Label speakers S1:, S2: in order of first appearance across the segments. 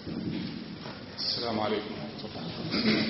S1: السلام عليكم ورحمة الله.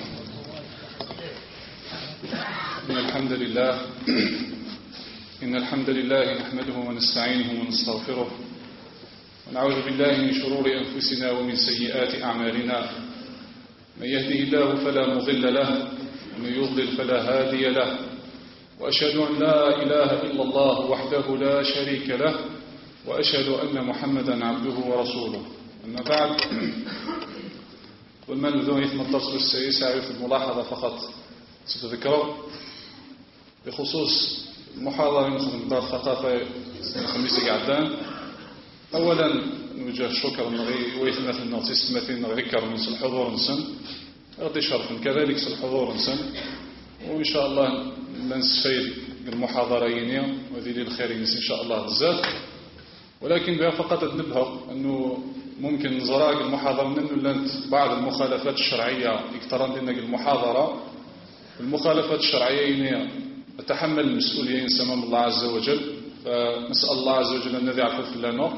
S1: إن الحمد لله نحمده ونستعينه ونستغفره ونعوذ بالله من شرور أنفسنا ومن سيئات أعمالنا. من يهده الله فلا مضل له ومن يضلل فلا هادي له، وأشهد أن لا إله إلا الله وحده لا شريك له، وأشهد أن محمدا عبده ورسوله. أما بعد، والمن ذو يثم الدرس والسيسة في الملاحظة فقط ستذكره بخصوص المحاضرة من دار الثقافة الخميس قعدان. أولا نوجه الشكر ويثمث النغتيس مثل نغذكر من الحضور نسن غدي شرفا كذلك الحضور نسن، وإن شاء الله نستفيد المحاضرين وذي للخير إن شاء الله بزاف. ولكن بها فقط نبهر أنه ممكن نزراق المحاضرة منه لأن بعض المخالفات الشرعية يقترن لنا المحاضرة. المخالفات الشرعية أتحمل المسؤولية أمام الله عز وجل، فنسأل الله عز وجل أن يعفو لنا.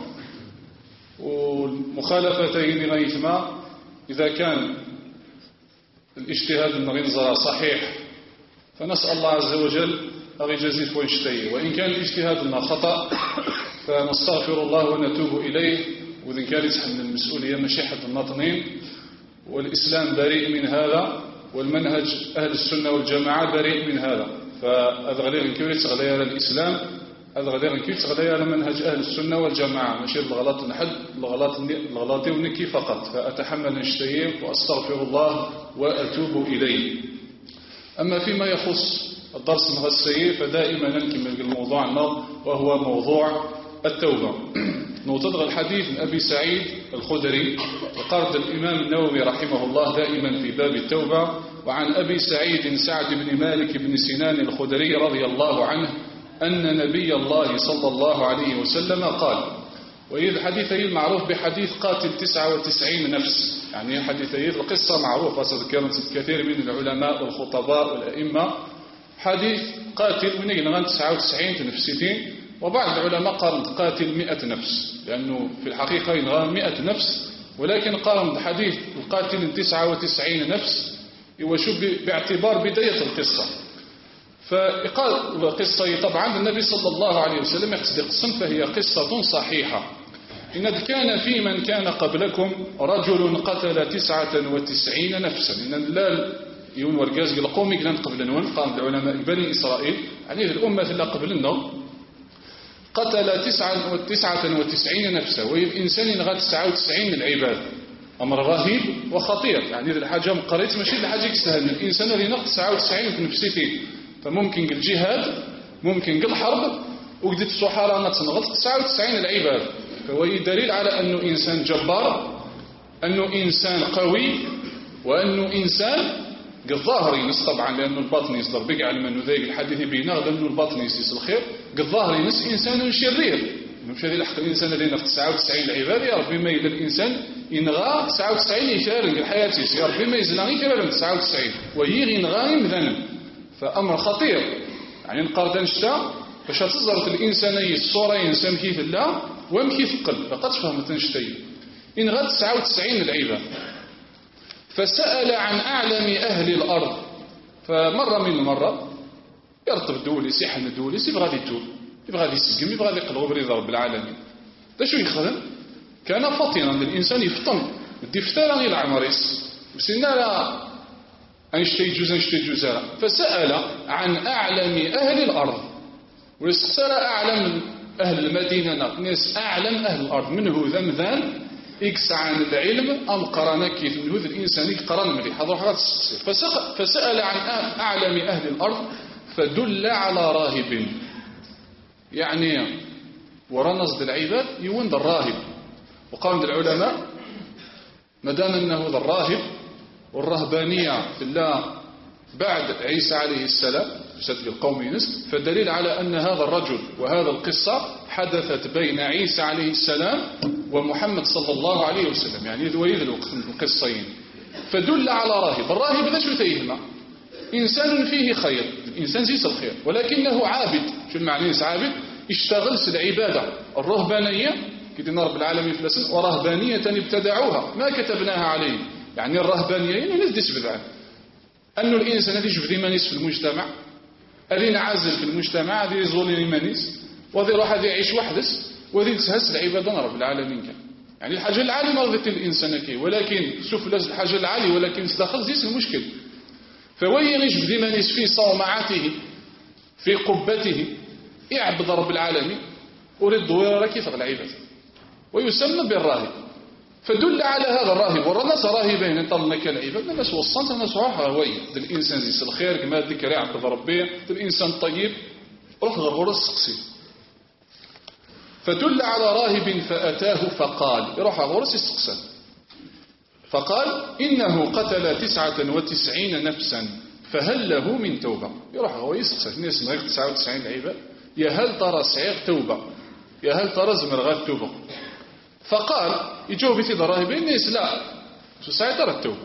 S1: والمخالفتين غيثما إذا كان الاجتهاد النغنزرة صحيح فنسأل الله عز وجل أغيجازيف وينشتيه، وإن كان الاجتهاد خطأ فنستغفر الله ونتوب إليه، وإذن كان يتحمل المسؤولية مشيحة الناطنين. والإسلام بريء من هذا، والمنهج أهل السنة والجماعة بريء من هذا. فأذغلير كيف تغلي على الإسلام، أذغلير كيف تغلي على منهج أهل السنة والجماعة، ماشي الغلط نحد الغلط ونكي فقط. فأتحمل نشتيه وأستغفر الله وأتوب إليه. أما فيما يخص الدرس الغسيء فدائما نكمل الموضوع وهو موضوع التوبة. نوتضغ الحديث من أبي سعيد الخدري وقرد الإمام النووي رحمه الله دائما في باب التوبة. وعن أبي سعيد سعد بن مالك بن سنان الخدري رضي الله عنه أن نبي الله صلى الله عليه وسلم قال، وإذ الحديثي المعروف بحديث قاتل 99 نفس، يعني حديثي القصة معروفة ذكرت كثير من العلماء والخطباء والأئمة. حديث قاتل من يلغان 99 نفسيتين، وبعض العلماء قارن قاتل 100 نفس، لأنه في الحقيقة يلغان 100 نفس، ولكن قارن بحديث القاتل 99 نفس وشو باعتبار بداية القصة. فقال القصة طبعا النبي صلى الله عليه وسلم يقصد قسم، فهي قصة صحيحة. إن كان في من كان قبلكم رجل قتل 99 نفسا. إن لا يون ورقاز القومي كان قبل نون قام العلماء بني إسرائيل، يعني الأمة اللي قبلنا قتل 99 نفسا، والإنسان غا 99 العباد. أمر رهيب وخطير، يعني هذه الحاجة مقريت ماشي الحاجة يستاهل. الإنسان اللي نقص 99 في نفسيته، فممكن الجهاد ممكن الحرب وقدت الصحراء نتنغط 99 العباد. فهو دليل على أنه إنسان جبار، أنه إنسان قوي، وأنه إنسان الظاهر ينس طبعا، لأنه الباطن يصدر بقع من ذيك الحديث بينا لأنه الباطن يسيس الخير. الظاهر ينس إنسان شرير، مش هذه الحق. الإنسان اللي نفس 99 العباد يا ربي ما يدل الإنسان ينغى 99 يشارك الحياة يا ربي ما يزلغي كبير من 99 ويغي ينغى مثلا. فأمر خطير، يعني نقارن نشتا باش تصدر الإنسان الصورة إنسان كيف الله ومكيف القلب فقط فهمت نشتي ينغى 99 العباد. فسأل عن أعلم أهل الأرض، فمرة من المرة يرتب دوليس يحن دوليس يبغى يتوب، يبغى يسقم، يبغى يقلب برضا رب العالمين. ده شو يخدم؟ كان فطنا للإنسان يفطن الدفتر غير العمريس وسنا لا أنشتي جزء. فسأل عن أعلم أهل الأرض، ويستسأل أعلم أهل المدينة، ناس أعلم أهل الأرض منه ذمذان إكس عن العلم أم قرانا كيف من هذا الإنسان قران مليح. هذا حاجة فسأل عن أعلم أهل الأرض فدل على راهب، يعني ورنص بالعباد يوند الراهب. وقام العلماء مدام أنه ذا الراهب والرهبانية في الله بعد عيسى عليه السلام بسد القوم ينس، فالدليل على أن هذا الرجل وهذا القصة حدثت بين عيسى عليه السلام ومحمد صلى الله عليه وسلم، يعني ذويذ القصين. فدل على راهب. الراهب ذا شو تيهما؟ إنسان فيه خير، الإنسان زيس الخير، ولكنه عابد. شو المعنى عابد؟ اشتغل العبادة الرهبانية كيدينا رب العالمين فلسن ورهبانية ابتدعوها ما كتبناها عليهم. يعني الرهبانية يعني الناس دي تبدع أنه الإنسان هذا يجبد إيمانيس في المجتمع، هذا ينعزل في المجتمع، هذا يزول إيمانيس، وهذا يروح هذا يعيش وحدس، وهذا يتهز العبادة رب العالمين كان. يعني الحاجة العالية ما رضيت الإنسان كي، ولكن شوف لازم الحاجة العالية ولكن استخلص زيس المشكل. فوين يجبد إيمانيس في صومعته في قبته يعبد رب العالمين ورد دويرة كيف العبادة ويسمى بالراهب. فدل على هذا الراهب والناس راهبين يطلنا كالعباد الناس وصلت الناس روحها هوية الإنسان زيس الخير كما ذكر يعبد ربيه الإنسان طيب روح غرغر السقسي. فدل على راهب فأتاه فقال يروح غرس السقسان فقال إنه قتل 99 نفسا فهل له من توبة. يروح هو يسقسان الناس من غير 99 العباد يا هل ترى صعيغ توبة يا هل ترى زمرغات توبة. فقال يجاوب في الراهبين الناس لا شو صعيغ ترى التوبة.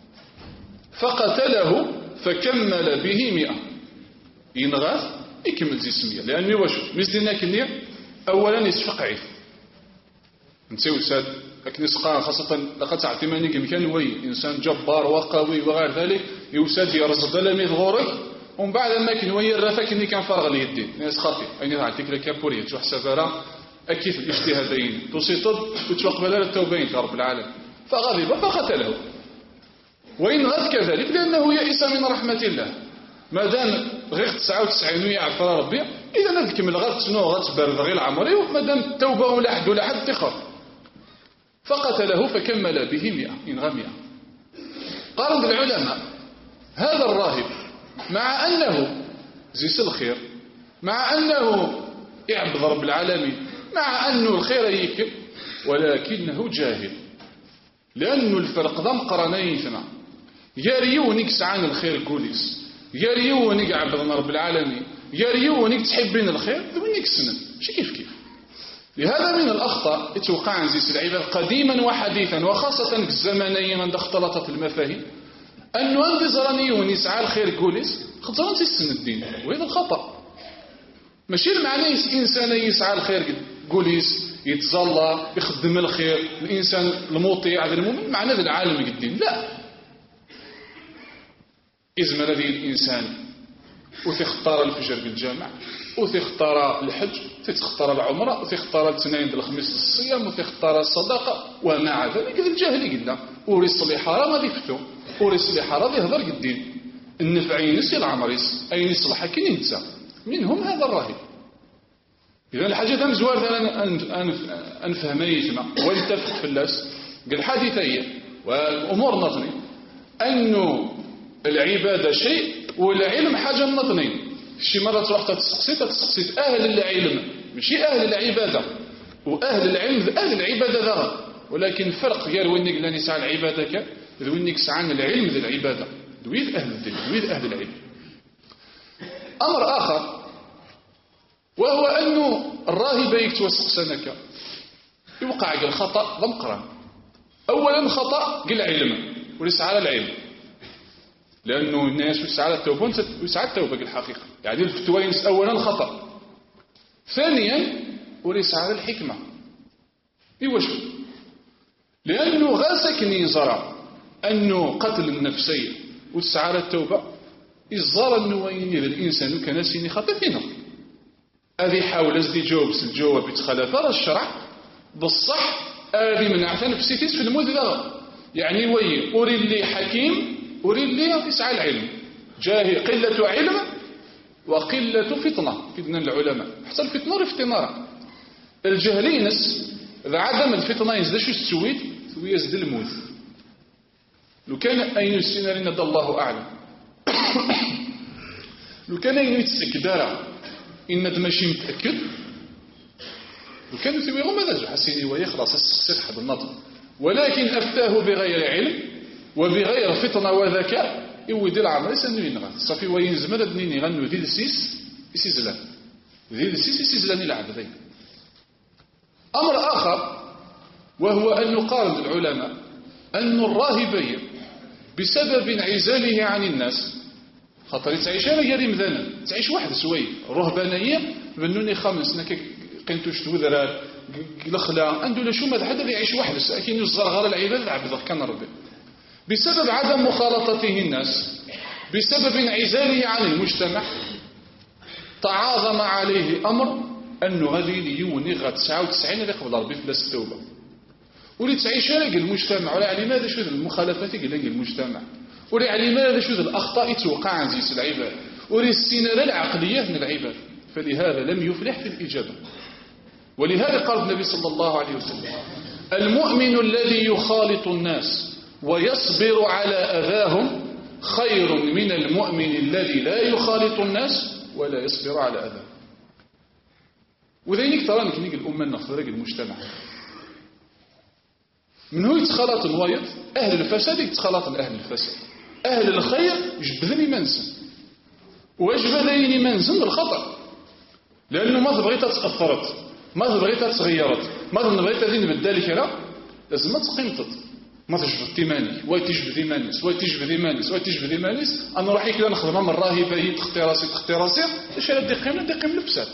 S1: فقتله فكمل به 100 ينغاث يكمل زي 100 لأنه واش مزدنا كنية أولا يسفق عيف نسيو ساد لكن يسقى خاصة لقد تعتماني كان وي إنسان جبار وقوي وغير ذلك يوساد يرصد لميذ غورك ومن بعد ما كان وي الرفا كني كان فرغ اليدين ناس خاطي أين تعطيك لك كابورية تشوح سفارة أكيد الاجتهادين تسيطد وتوقبل التوبين كرب العالم فغضب فقتله. وإن غث كذلك لأنه يئس من رحمة الله ما دام غير 99 يعرف ربي إذا نذكمل غير تسنو غير تبرد غير العمري وما دام التوبة ولا حد ولا حد تخر. فقتله فكمل به 100 إن غير 100. قال العلماء هذا الراهب مع أنه زيس الخير مع أنه يعبد رب العالمين مع أنه الخير يكب ولكنه جاهل لأنه الفرق ذا مقرنين ثنا ياريونك سعان الخير كوليس ياريونك عبد رب العالمين ياريونك تحبين الخير ذونك سنن ماشي كيف لهذا من الأخطاء يتوقع عن زيس العباد قديما وحديثا وخاصة في الزمنيين عند اختلطت المفاهيم أنه أنت زرانيون يسعى الخير كوليس خطران تسن الدين وهذا الخطأ. ماشي المعنى إنسان يسعى الخير كوليس يتظلى يخدم الخير الإنسان المطيع هذا المؤمن معنى ذا العالم الدين لا. إذا الذي الإنسان وتختار الفجر بالجامع وتختار الحج وتختار العمرة وتختار الاثنين بالخميس الصيام وتختار الصدقة ومع ذلك الجاهل قلنا وريس لي حرام غادي يفتو وريس لي حرام يهضر قدين النفعين يسي العمريس أين يصلح كي ينسى منهم هذا الراهب. إذا الحاجة ذا مزوار أنفهم يتما ويتفق في اللاس قال حادثية والأمور نظني أنه العبادة شيء والعلم حاجة نظنين. شي مرة تروح تستقصيت أهل العلم ماشي أهل العبادة وأهل العلم أهل العبادة ذا ولكن فرق غير وينك لاني سعى العبادة كان وينك سعى العلم ذا العبادة دويد أهل الدين دويد أهل العلم. أمر آخر وهو أنه الراهب يكتوسق سنك يوقع قال خطأ ضمقرا. أولا خطأ قل علم وليس على العلم لأنه الناس يسعى التوبة ويسعى التوبة الحقيقة يعني الفتوى أولا خطأ. ثانيا وليس على الحكمة إيواش لأنه غاسكني زرع أنه قتل النفسية وتسعى التوبة إزار النوين للإنسان كناسيني خطأ هذه حاول أزدي الجواب يتخلف الشرع بالصح هذه من أعثى نفسيتيس في المذ يعني وي أري اللي حكيم أري اللي يسعى العلم جاهي قلة علم وقلة فتنة العلماء حتى الفتنة افتنارا الجهلينس إذا عدم الفتنة يزد شو السويد يزد الموت لو كان أين السينارين هذا الله أعلم لو كان أين يتسكدارا إن ماشي متأكد لو كانوا يسويهم ماذا حسيني ويخلص السقسيط حد النظر ولكن أفتاه بغير علم وبغير فطنة وذكاء يودي العمل سنو ينغى صافي وين زمر دنيني غنو ذي السيس يسيزلان ذي السيس يسيزلان العبدين. أمر آخر وهو أن يقال للعلماء أن الراهبين بسبب انعزاله عن الناس خاطر تعيش أنا يريم ذانا تعيش واحد سوي رهبانية بنوني خمس نك قنتوش توذرار الخلا عنده لا شو ما حدا يعيش وحده ساكن يصغر غير العباد عبد كان ربي بسبب عدم مخالطته الناس بسبب انعزاله عن المجتمع تعاظم عليه امر انه غادي يوني غا 99 اللي قبل ربي فلاس التوبه ولي تعيش لك المجتمع ولا على لماذا شو المخالفات اللي لك المجتمع ولا على لماذا شو الاخطاء توقع عند العباد ولي السيناريو العقليات من العباد فلهذا لم يفلح في الاجابه ولهذا قال النبي صلى الله عليه وسلم المؤمن الذي يخالط الناس ويصبر على أذاهم خير من المؤمن الذي لا يخالط الناس ولا يصبر على أذاهم وذلك ترى نكنيك الأمة نخرج المجتمع من هو يتخلط الوايض أهل الفساد يتخلط أهل الفساد أهل الخير جبذني منزل وجبذني منزل الخطأ لأنه ما تبغيت تأثرت ما تبغيت تغيرت ما تبغيت نبدالك لا لازم ما تقيمتت ما تجبد تيماني وتجبد مانيس وتجبد مانيس وتجبد مانيس انا راح يكلا نخدمها من راهبه هي تختي راسي اش راه دقيم لبسات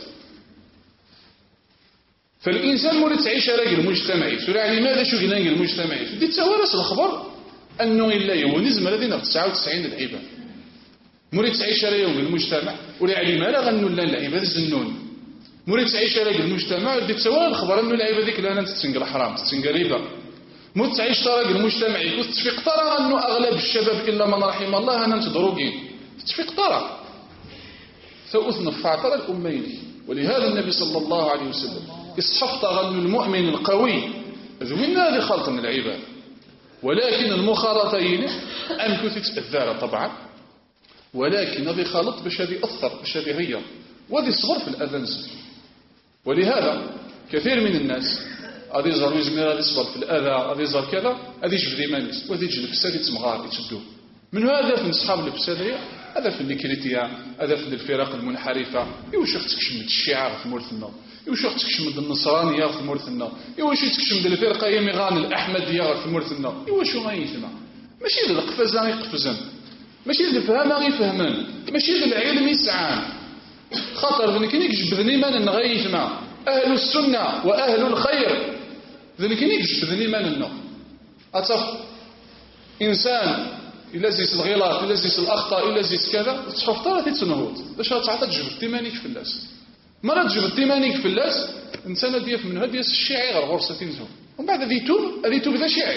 S1: فالانسان مولي تعيش راجل مجتمعي سوري لماذا شو قلنا المجتمعي دي توارث الخبر انه الا يونيزم الذين 99 العباد مولي تعيش راجل المجتمع ولا علي ما لا غنوا لا العباد الزنون مولي تعيش راجل المجتمع دي توارث الخبر انه العباد ديك لا تتسنق الحرام تتسنق ربا موت تعيش تراجل المجتمعي وتتفيق ترى أنه أغلب الشباب إلا من رحم الله أنا تدروقين تتفيق ترى فأثنى فاعترى الأمين ولهذا النبي صلى الله عليه وسلم إصحفت أن المؤمن القوي ذوين هذه خلط من العباد ولكن المخالطين أنكو تتأذر طبعا ولكن هذه خلط باش هذه أثر باش هذه غير وهذه صغر في الأذان ولهذا كثير من الناس هذه يزار ويزمير هذه يصبر في الأذى هذه يزار كذا هذه يجبد إيمانيس وهذه يجي الفساد يتمغار يتشدوه من هذا في أصحاب الفسادية هذا في النكريتية هذا في الفرق المنحرفة يوش تكشم الشيعة في مورثنا يوش تكشم النصرانية في مورثنا يوش تكشم الفرقة يمغان الأحمدية في مورثنا يوش ما يسمع ماشي القفزان يقفزن ماشي الفهم يفهمن ماشي العلم يسعان خاطر ذنك يجبد إيمان غيثنا أهل السنة وأهل الخير ذلك يجبدني من النوم أتصف إنسان يلزيس الغلط يلزيس الأخطاء يلزيس كذا تشوف ترى تتنهوت باش تعطى تجبد تيمانيك في اللاس ما لا تجبد تيمانيك في اللاس إنسان ديف من هديس الشيعي غير غرصة تنزل ومن بعد هذه توب ذا شيعي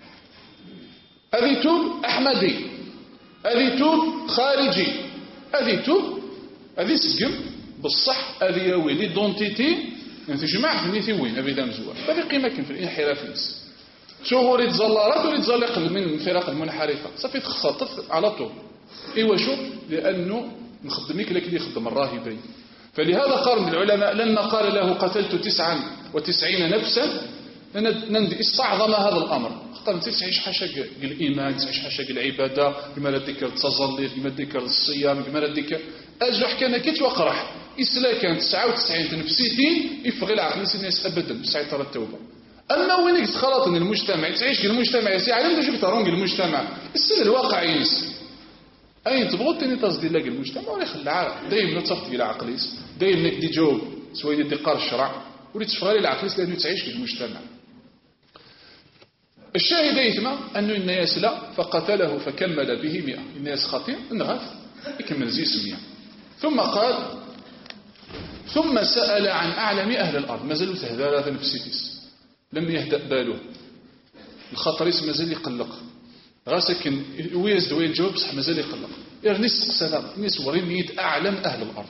S1: هذه توب أحمدي هذه توب خارجي هذه توب هذه سجم بالصح هذه يا ويلي دونتيتي يعني تجمع في نيتي وين أبي دام زوال هذه قيمة كم في الانحراف الناس شو هو اللي تزلرات واللي تزلق من الفرق المنحرفة صافي تخسرت على طول إيوا شو لأنه نخدميك لك اللي يخدم الراهبين فلهذا قال من العلماء لما قال له قتلت 99 نفسا استعظم هذا الأمر اختار تعيش حاشا الإيمان تعيش حاشا العبادة كما لا ذكر التصلي كما ذكر الصيام كما لا ذكر أجل حكانا كيت وقرح إسلا كان 99 تنفسيتين يفغي العقل سناس أبدا ساعة ترى التوبة أما وينك تخلط من المجتمع تعيش المجتمع يسي علم دو ترون المجتمع السن الواقع ينس أين تبغوا تاني تصدي لك المجتمع ولا يخلي عارف دايما تصفي إلى عقليس دايما دي جوب سويني دي قار الشرع ولي تفغي العقليس لأنه تعيش في المجتمع الشاهد يثمى أنه الناس لا فقتله فكمل به 100 الناس خطير انغاث يكمل زي 100 ثم قال ثم سأل عن أعلم أهل الأرض ما زالوا تهدارات نفسيتيس لم يهدأ باله الخطريس ما زال يقلق غاسكن ويزد وين جواب بصح ما زال يقلق نس سلام نس ورينيت أعلم أهل الأرض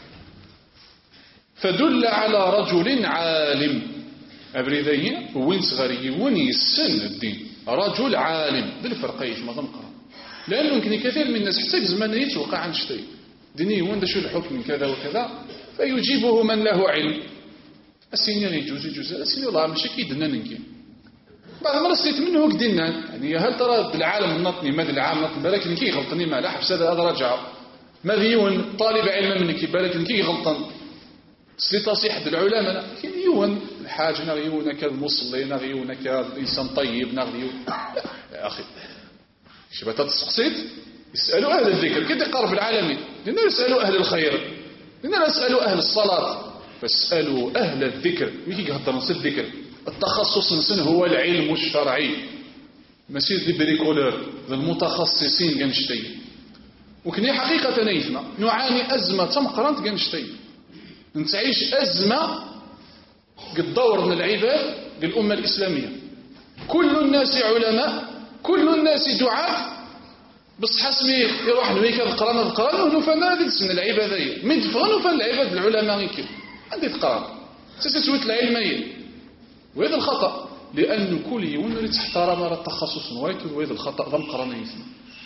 S1: فدل على رجل عالم أبريدين وين صغري وين يسن الدين رجل عالم بالفرقيش ما ضمقرا لأنه يمكن كثير من الناس حتى زمان يتوقع عن شيء ديني وين شو الحكم من كذا وكذا فيجيبه من له علم السينير يجوز السينير والله ماشي كيدنا ننكي بعض المرات سيت منه كدنا يعني هل ترى بالعالم النطني ماذا العام نطني بالك نكي غلطني ما لا حبس هذا رجع ماذا يون طالب علم منك بالك نكي غلطن سليطه صيحه العلماء لكن يون الحاج نغيون كالمصلي نغيون كالإنسان طيب نغيون يا أخي شبه تسقسيت يسألوا أهل الذكر كده قرب العالمين لأنه يسألوا أهل الخير لأنه يسألوا أهل الصلاة فاسألوا أهل الذكر ويكي يهضر نص الذكر التخصص نسن هو العلم الشرعي ماشي دي بريكولور المتخصصين كنشتي وكني حقيقة نيثنا نعاني أزمة تمقرنت كنشتي نتعيش أزمة قد دور من العباد بالأمة الإسلامية كل الناس علماء كل الناس دعاة بس حسمي يروح نويك القرآن ونفنا هذه السنة العبادية من تفغن وفن العباد العلماء يمكن عندي القرآن ستسويت العلمية وهذا الخطأ لأن كل يوم تحترم التخصص نوايته وهذا الخطأ ضم قرانيتنا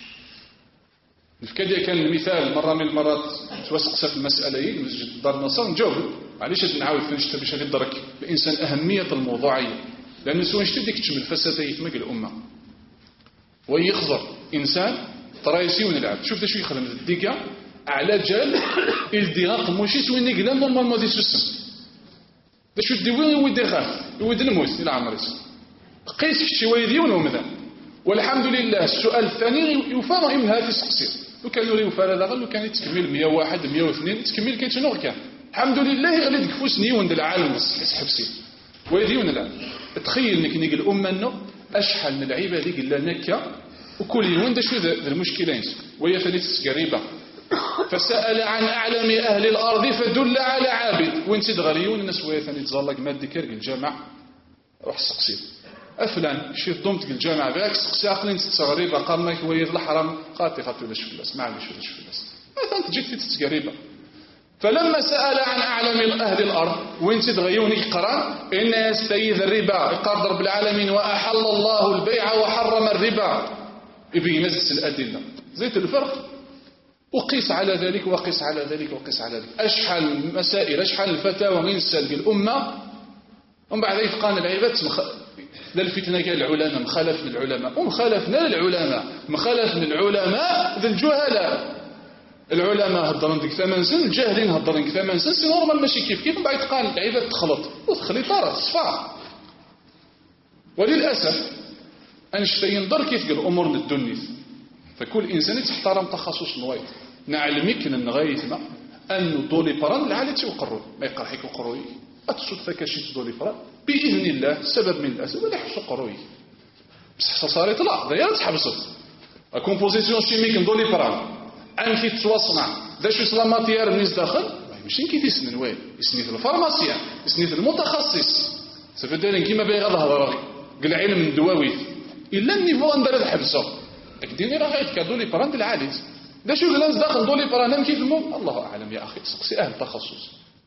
S1: نفكر كان المثال مرة من المرات توسقسا في المسألة مسجد دار النصر نجاوب معليش نعاود فنشتا باش ندرك الإنسان أهمية الموضوعية لأن سوى نشتي ديك تشمل فساتة يتمق الأمة ويخزر إنسان ترايسي ونلعب شوف دا شو يخدم الديكا على جال الديغاق موشي سوى نقلان نورمال مودي سوسم دا شو الديوين يودي خاف يودي الموت إلى عمريس قيس الشواي ديون ومذا والحمد لله السؤال الثاني يفارغ من هذه السقسير لو كان يريد يفارغ لو كان يتكمل 101 102 تكمل كي شنو كان الحمد لله غادي تكفوس نيون د العالم بس حبسي ويديون الان تخيل انك نيق الامه انه اشحال من العيبه هذيك لا نكا وكل يوم دا شو ذا المشكلين وهي ثالث قريبه فسأل عن أعلم أهل الأرض فدل على عابد وين سيد غريون الناس وهي ثاني تزلق مادي كرق الجامع روح سقسي أفلان شيف ضمتك الجامع باك سقسي أقلين تتغريبة قامك وهي الحرام قاتي خاطي ولاش فلاس ما عنديش ولاش فلاس مثلا تجيك في تتقريبة فلما سأل عن أعلم أهل الأرض وين سيد غيون يقرأ إن يستيذ الربا يقال رب العالمين وأحل الله البيع وحرم الربا يبين نزل الأدلة زيت الفرق وقيس على ذلك وقيس على ذلك وقيس على ذلك أشحال المسائل أشحال الفتاوى من سلق الأمة ومن بعد يفقان العباد للفتنة كان العلماء مخالف للعلماء ومخالفنا للعلماء مخالف للعلماء ذي الجهلاء العلماء هضرن ديك 8 سن الجاهلين هضرن ديك 8 سن سي نورمال ماشي كيف من بعد يتقال العباد تخلط وتخليطات صفا وللأسف أنشتي ينظر كيف الأمور من الدنيا فكل إنسان يتحترم تخصص نوايت نعلمك أن غايتنا أن دولي بران العالي تيوقروا ما يقرحيك وقروي الصدفة كشيت دولي بران بإذن الله سبب من الأسباب لا يحسوا قروي بس صارت لا ضيارة حبصت الكومبوزيسيون شيميك ندولي بران أنكي تواصنع ذا شو سلا ماتيار الناس داخل ماشي كيف يسنن وين يسني في الفارماسيا يسني في المتخصص سفدان كيما باغي هضر قل علم الدواوي إلا النيفو أندر الحبسة أكديني راه غايت كدولي بران العالي ذا شو الناس داخل دولي بران كيف المهم الله أعلم يا أخي سقسي أهل التخصص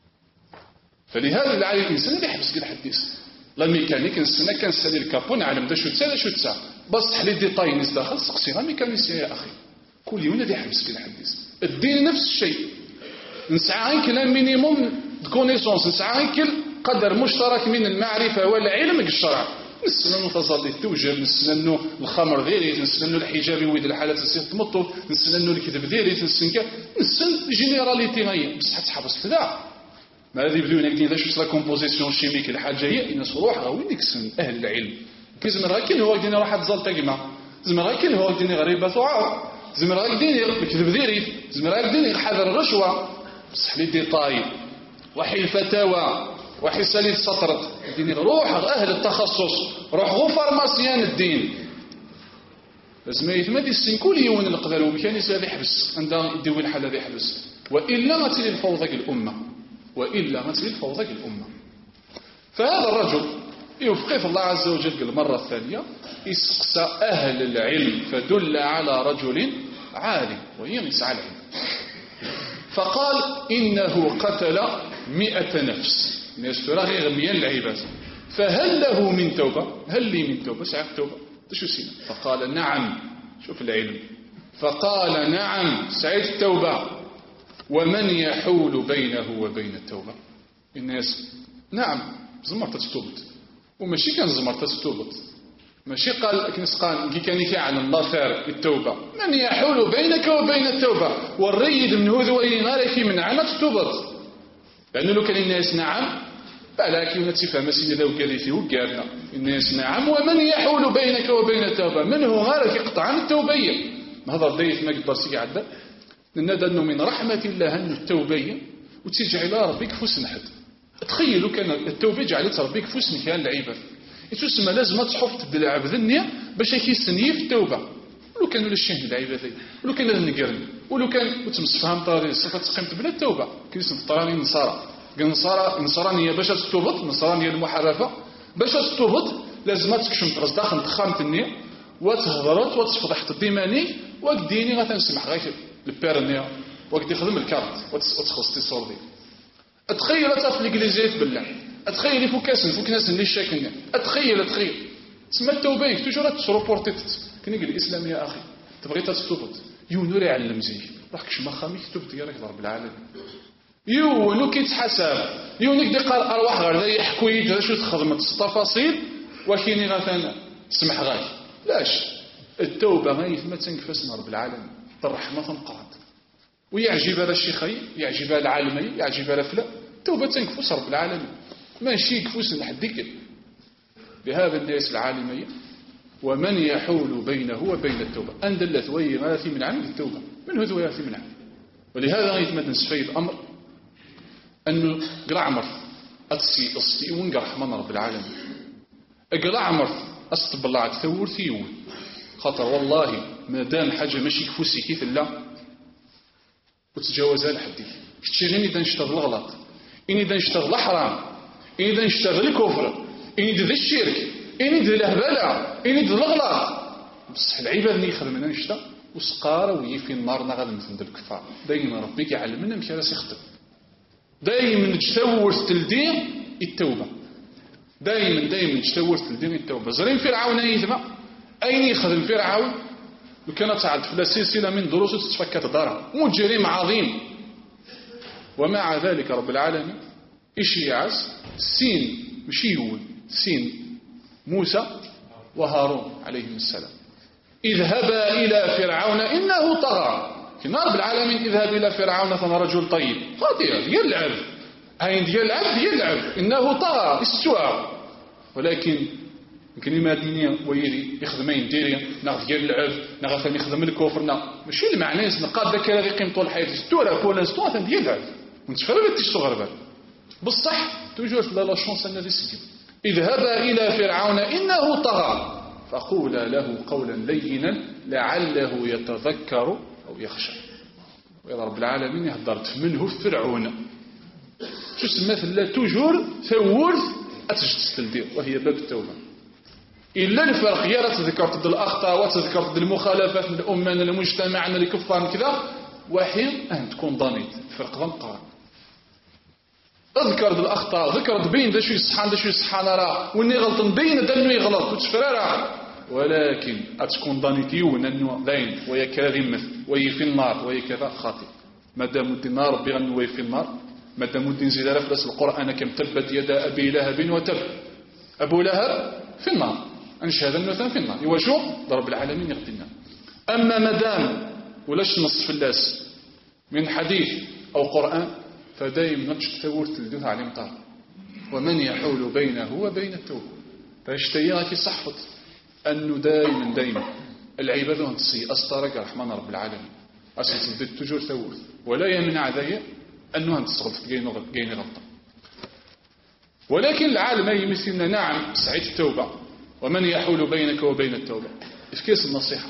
S1: فلهذا العالي الإنسان اللي يحبس كده حديث لا ميكانيك نسنا كان سالي الكابون علم ذا شو تسا ذا شو تسا بس تحليل ديطاي ناس داخل سقسي لا ميكانيسيا يا أخي كل يوم اللي يحبس كده حديث الدين نفس الشيء نسعى كلام مينيموم كونيسونس نسعى كل قدر مشترك من المعرفة والعلم بالشرع نسنا تظل التوجب نسنا الخمر ذيري نسنا الحجاب يويد الحالات السيط تمطو نسنا الكذب ذيري نسنا جينيراليتي غاية بس حتحبس كذا ما هذه بدون هكذا إذا شو صار كومبوزيسيون شيميك الحاجة هي الناس روح غاوي نكسن أهل العلم كيزمر هكذا هو قدينا راح تظل تجمع زمر هكذا هو قدينا غريبة وعار زمر هكذا الكذب ذيري زمر هكذا حذر الرشوة بصح لي ديطاي وحي الفتاوى وحي ساليت سطرت الدين روح أهل التخصص روح غو فارماسيان الدين لازم يتمدي السن كل يوم القدر ومكان يسال يحبس عندها يدوي الحل هذا يحبس وإلا ما تلي الفوضى الأمة وإلا ما تلي الفوضى الأمة فهذا الرجل يوفقه الله عز وجل المرة الثانية يسقسى أهل العلم فدل على رجل عالم وهي مسعى العلم فقال إنه قتل 100 نفس الناس غير 100 العباد فهل له من توبة هل لي من توبة سعف توبة شو سينا فقال نعم شوف العلم فقال نعم سعيد التوبة ومن يحول بينه وبين التوبة الناس نعم زمرت تتوبت وماشي كان زمرت تتوبت ماشي قال كنس قال كان يفعل الله ثار التوبة من يحول بينك وبين التوبة والريد من هذوين نارك من عنة تتوبت لأنه لو كان الناس نعم فلكن نتفهم سيدي لو قال فيه وقالنا الناس نعم ومن يحول بينك وبين التوبة من هو غارك يقطع عن التوبية هذا ضيف ما قدر سيعدى لأن من رحمة الله أن التوبية وترجع إلى ربك فوس نحد تخيلوا كان التوبة جعلت ربي كفوس كان العباد يتسمى لازم تحط تد العبد النية باش يكيسني في التوبة ولو كانوا للشين العبادين ولو كان النقرن ولو كان وتمسفهم طاري الصفة تقيمت بلا التوبة كيسن الطراني نصارى نصرانية باش تتوبط نصرانية المحرفة باش تتوبط لازم تكشم تغز داخل تخامت النية وتهضرت وتفضح الديماني وقديني غتنسمح غير البيرنيا وقد يخدم الكارت وتخلص تصور دي اتخيل في الانجليزيه بالله اتخيل فوك ناس اللي شاكن اتخيل تسمى التوبه توجور تروبورتيت كني قال الاسلام يا اخي تبغي تتوبط يونو راه يعلم زيك راك كشما خامي كتب ديالك رب العالمين يونو كيتحسب يونو كدي قال ارواح غير ذا يحكوا يد شو تخدمت التفاصيل وكيني غاثنا سمح غاي لاش التوبه غير ما تنكفسنا رب العالمين الرحمه تنقرض ويعجب هذا الشيخي يعجب هذا العالمي يعجب هذا فلا توبة تنكفوس رب العالمين ماشي كفوس لحدك بهذا الناس العالمية ومن يحول بينه وبين التوبة أندلت وي غاثي من عن التوبة من هو يأتي من عن ولهذا غيثمت نسفي الأمر أنه قرع عمر أتسي ونقرح من رب العالمين قرع عمر أسطب الله تثور ثيون خاطر والله ما دام حاجة ماشي كفوسي كيف الله وتجاوزها لحدي كتشغيني دا نشتغل الغلط إني دا نشتغل الحرام إني دا نشتغل الكفر إني دا الشرك إني دا الهبلة إني دا الغلط بصح العباد اللي يخدمنا نشتا وسقارة ويجي في النار نغاد مثل الكفار دايما ربي يعلمنا مش راس يخدم دايما نتشاور تلدين التوبة دايما نتشاور تلدين التوبة زرين فرعون يثمى أين يخدم فرعون وكانت تعرض في سلسلة من دروس تتفكت دارها مجرم عظيم ومع ذلك رب العالمين إيش يعز سين مشي يقول سين موسى وهارون عليهم السلام اذهبا إلى فرعون إنه طغى في رب العالمين اذهب إلى فرعون فما رجل طيب خاطئ يلعب هين يلعب إنه طغى استوى ولكن يمكن ما دينيا ويري يخدمين ديريا ناخذ ديال اللعب ناخذ يخدم الكفر ماشي المعنى نقاد ذاك اللي قيم طول الحياه ستورا كولا ستوا ديال اللعب ونتفرج تشتغل بصح توجور لا شونس الذي سجن اذهبا الى فرعون انه طغى فقولا له قولا لينا لعله يتذكر او يخشى ويا رب العالمين هضرت منه فرعون شو سمات لا توجور ثورث اتجتستل دير وهي باب التوبه إلا الفرق يا تذكرت الأخطاء وتذكرت المخالفات من الأمة المجتمع الكفار كذا وحين أن تكون ضنيت فرق ضنقار اذكرت الأخطاء ذكرت بين ذا شو يصحان ذا شو يصحان راه وإني غلطن بين ذا إنه يغلط وتفرر ولكن أتكون ضنيت يون أنه ذين ويا كاذمة ويا في النار ويا كذا خاطئ ما دام الدين ربي غنوي في النار ما دام الدين زيد رفلس القرآن كم تبت يدا أبي لهب وتب أبو لهب في النار أنشهد النثان في النار يوشو رب العالمين يقتلنا أما مدام ولاش نص في اللاس من حديث أو قرآن فدايم نتش تثور تلدوث على مطار ومن يحول بينه وبين التوبة فاشتياك صحفت أنه دايما العبادة تصي أسترك رحمن رب العالمين أساس تبدأ تجور ثور ولا يمنع ذي أنه تصغط جين غلطة ولكن العالم يمثلنا نعم سعيد التوبة ومن يحول بينك وبين التوبة إفكيس النصيحة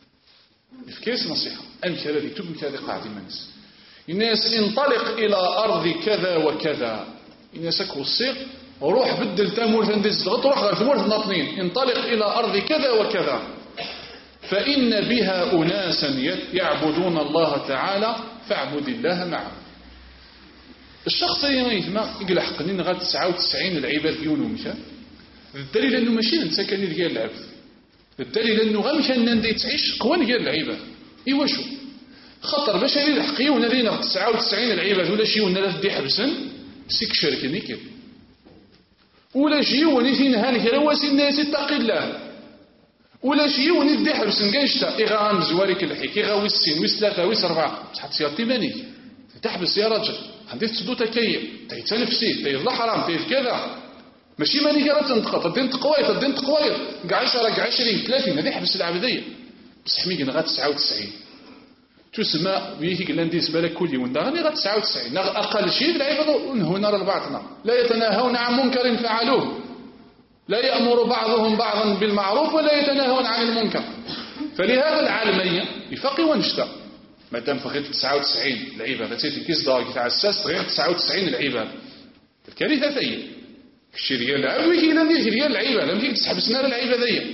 S1: أمك الذي تبنك هذه قاعدة الناس الناس انطلق إلى أرض كذا وكذا الناس أكو الصيغ وروح بدل تامور فندز روح غير ثمور الناطنين انطلق إلى أرض كذا وكذا فإن بها أناسا يعبدون الله تعالى فاعبد الله معه الشخص يقول حقني غاد 99 العباد يونو مشان الدليل أنه ماشي نتسكن ديال العبد الدليل أنه غير مشان ندي تعيش قوان ديال العباد إيوا شو خطر باش هذه الحقيقة ونادينا 99 العباد ولا شي ولا دي حبسن سيك شركة نيكل ولا شي ونيثين هانك رواسي الناس يتقي الله ولا شي وندي حبسن كايشتا إغام زواريك الحيك إغاوي السين ويس ثلاثة ويس أربعة تحط سيارتي مانيك تحبس يا رجل عندي تسدو تكيب تيتنفسي تيظل حرام تيف كذا ماشي مانيك راه تنتقط الدين تقوايط كاع 10 كاع 20 30 هذه حبس العبدية بصح ميكن غا 99 تسمى بيه لانديس بالك كل يوم غني غا 99 أقل شيء لا يبغوا هنا ربعتنا لا يتناهون عن منكر فعلوه لا يأمر بعضهم بعضا بالمعروف ولا يتناهون عن المنكر. فلهذا العالمية يفقي ونشتا مادام فغير 99 العبادة غتيتي كيس دار تاع الساس غير 99 العبادة الكارثة هي كشي ديال العباد ويجي ندير ديال العبادة ملي تسحبسنا العبادة هي.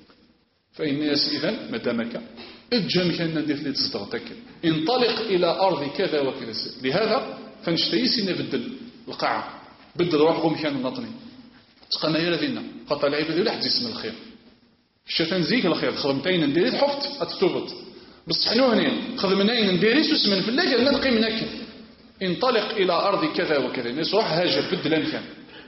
S1: فإن الناس إذن مادامك اجم كان ندير لي تصدغتك انطلق إلى أرض كذا وكذا. لهذا فنشتيسي نبدل القاعة بدل روحكم كان النطني تقنا يا لذينا قطع العبادة ولا حد يسمى الخير الشيطان زيك الخير خدمتين نديري حفت أتتوبط بصح حنو هنين خدمنين نديري سوسمن في الليل نلقي منك انطلق إلى أرض كذا وكذا. الناس روح هاجر بدل أنكان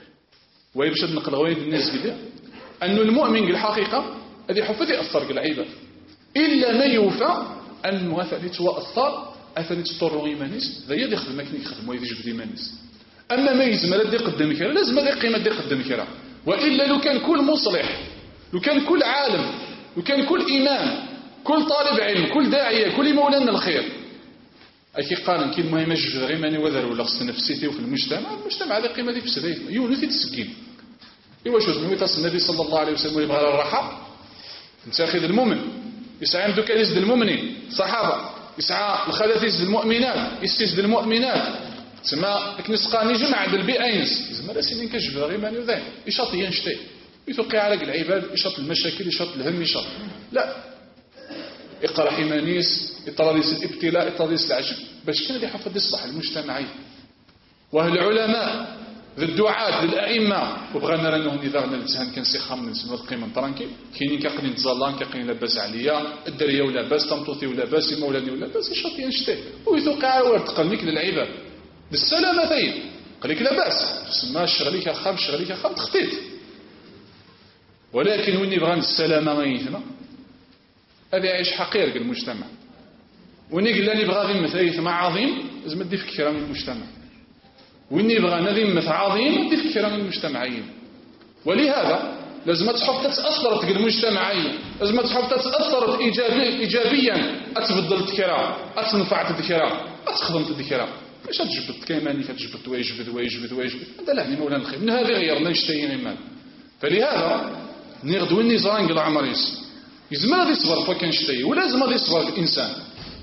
S1: ويبشد نقل غوين الناس كذا أن المؤمن الحقيقة هذه حفظي أثر العبادة إلا ما يوفى أنه أثرت وأثر أثرت طر إيمانيس ذا يدي خدمك يخدم ويدي جبد إيمانيس. أما ما يزم لا دي قدامك لازم هذه قيمة دي قدامك وإلا لو كان كل مصلح لو كان كل عالم لو كان كل إمام كل طالب علم كل داعية كل مولانا الخير أكي قال كي المهم جبد غيماني وذر ولا خص نفسيتي وفي المجتمع هذه قيمة دي في سبيل يونثي تسكين إيوا شوز من يتصل النبي صلى الله عليه وسلم يبغى الراحة نتاخذ المؤمن يسعى عندك يزد المؤمنين صحابة يسعى الخلاف يزد المؤمنات يستزد المؤمنات تسمى كنسقاني جمع بالبيئينس زعما لا سيدين كجبد غيماني وذاك يشاط ينشتي يتوقع على العباد يشاط المشاكل يشاط الهم يشاط لا اقرا حمانيس اطراديس الابتلاء اطراديس العجب باش كان اللي حفظ يصلح المجتمعي. وهل العلماء ذي الدعاة للأئمة وبغانا رانهم إذا غنا نتسهن كنسيخام نسمى القيمة ترانكي كاينين كاقلين تزالان كاقلين لاباس عليا الدريه ولا باس تمطوطي ولا باس مولاني ولا باس يشاط ينشتي ويتوقع ورد تقلنيك للعباد بالسلامة ثيب قالك لا باس تسمى شغليك خام شغليك خام تخطيط. ولكن وين يبغى السلامة ما يثنى هذا يعيش حقير المجتمع وين قال لي بغى ذمة ثيثمة عظيم لازم تدي فكرة من المجتمع وين يبغى ذمة عظيم تدي فكرة من المجتمعيين. ولهذا لازم تحب تتأثر في المجتمعيين لازم تحب تتأثر إيجابيا أتبدل الذكرى أتنفع الذكرى أتخدم الذكرى مش تجبد كيماني كتجبد ويجبد هذا لا مولانا الخير من هذه غيرنا يشتيين إيمان. فلهذا نغدو النظام قال عمريس يزم غادي يصبر فوق كنشتي ولازم غادي يصبر الإنسان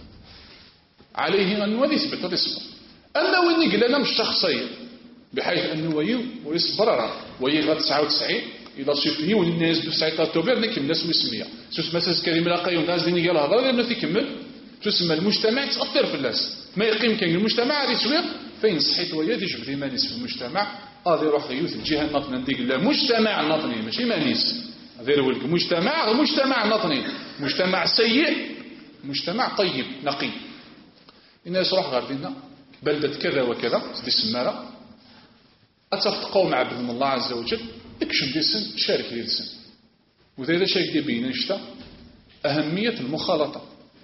S1: عليه أنه غادي يثبت غادي يصبر. أما وين قال لنا مش شخصية بحيث أنه ويصبر ويغا 99 إذا شفني والناس بسعيطة توبير نكمل الناس ويسميها سوس مساس كريم لاقي والناس ديني قال هذا لأنه تكمل تسمى المجتمع تأثر في الناس ما يقيم كان المجتمع غادي يسويق فين صحيت ويا يجبد مانيس في المجتمع غادي يروح غيوث الجهة الناطنة نديك لا مجتمع ناطني ماشي مانيس غير ولك مجتمع ناطني مجتمع سيء مجتمع طيب نقي. الناس روح غاردينا بلدة كذا وكذا دي السمارة أتفقوا مع بإذن الله عز وجل اكشم دي السن شارك دي السن وذا شارك دي بين نشتا أهمية المخالطة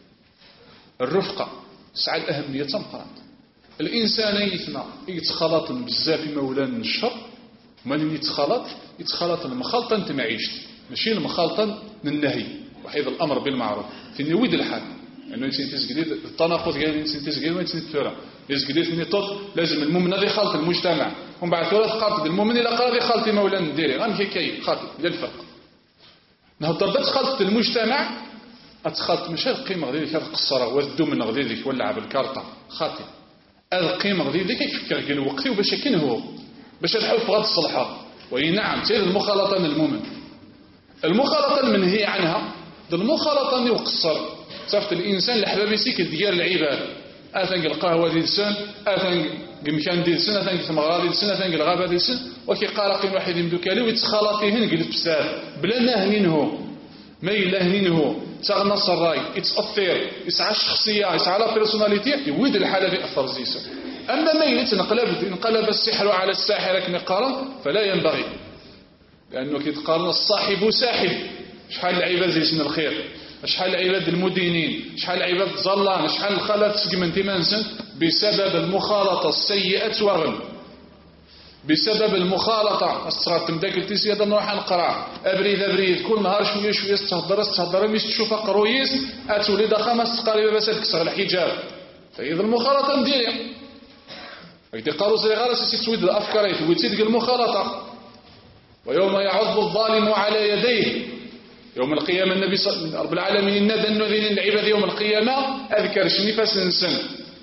S1: الرفقة سعى الأهمية تنقرأ الإنسان يتخلط بزاف مولانا الشر من يتخلط المخالطة انت معيشتي ماشي المخالطة للنهي وحيد الأمر بالمعروف في نويد الحال انه يتسجديد التناقض يعني يتسجديد ما يتسجديد يتسجديد من الطب لازم المؤمن هذا يخالط المجتمع ومن بعد ثلاث خالط المؤمن الى قال يخالط مولانا نديري غير كي خالط ديال الفرق نهضر بس خالط المجتمع اتخالط ماشي القيمه غادي ديك القصره والدم غادي ديك ولا بالكارطه خاطي القيمه غادي ديك يفكر قال وقتي وباش كاين هو باش نحاول في غاد الصلحه وهي نعم سير المخالطه للمؤمن المخالطه المنهي عنها المخالطه اللي وقصر صافت الانسان الحباب يسيك ديال العباد اثنق القهوه ديال السن اثنق المكان ديال السن اثنق الثمره ديال السن اثنق الغابه ديال السن وكي قارقين واحد يمدوكالي ويتخالطيهن قلت بزاف بلا نهنينه ما الا هنينه تاع الراي يتاثر يسعى الشخصيه يسعى لا بيرسوناليتي يويد الحاله في اثر زيسو. اما ما ينقلب السحر على الساحر كما قال فلا ينبغي لانه كيتقارن الصاحب ساحب شحال العباد زيسن الخير شحال العباد المدينين شحال العباد الظلان شحال الخلات سقمنتي مانسن بسبب المخالطه السيئه وغل بسبب المخالطة أستغرت مداك التسيادة نروح نقرأ أبريد كل نهار شوية استهدر ميست تشوف قرويس أتولد خمس قريبة بس تكسر الحجاب فإذا المخالطة مديرة أكيد قالوا سيدي غير سيتسويد الأفكار يتويتيد المخالطة ويوم يعض الظالم على يديه يوم القيامة النبي رب العالمين نادى النذين العباد يوم القيامة أذكر شنيفة سنسن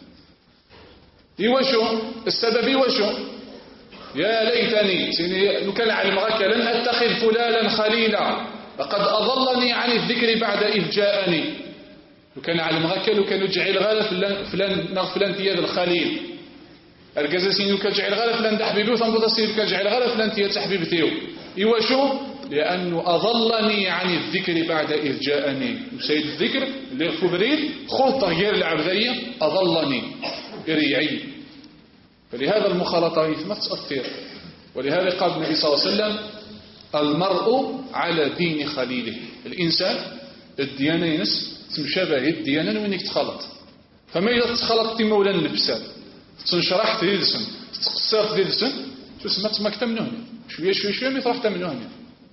S1: يوشو السبب يوشو يا ليتني لو كان علم غاك لن أتخذ فلانا خليلا لقد أضلني عن الذكر بعد إذ جاءني لو كان علم غاك لو كان يجعل غالا فلان تياد الخليل الجزاسين لو كان جعل غالا فلان تحبيبه ثم تصير كان جعل غالا فلان تياد تحبيبتيو يوشو لأنه أضلني عن الذكر بعد إذ جاءني سيد الذكر اللي خبريت خلطة غير العبدية أضلني إريعي فلهذا المخالطة ما تأثير ولهذا قال النبي صلى الله عليه وسلم المرء على دين خليله الإنسان الديانة ينس تمشابه الديانة وينك تخلط فما إذا تخلط تيما ولا نلبسان تنشرح تديدسن تقصر تديدسن شو سمعت ما كتمنوهني شوية ما يطرح تمنوهني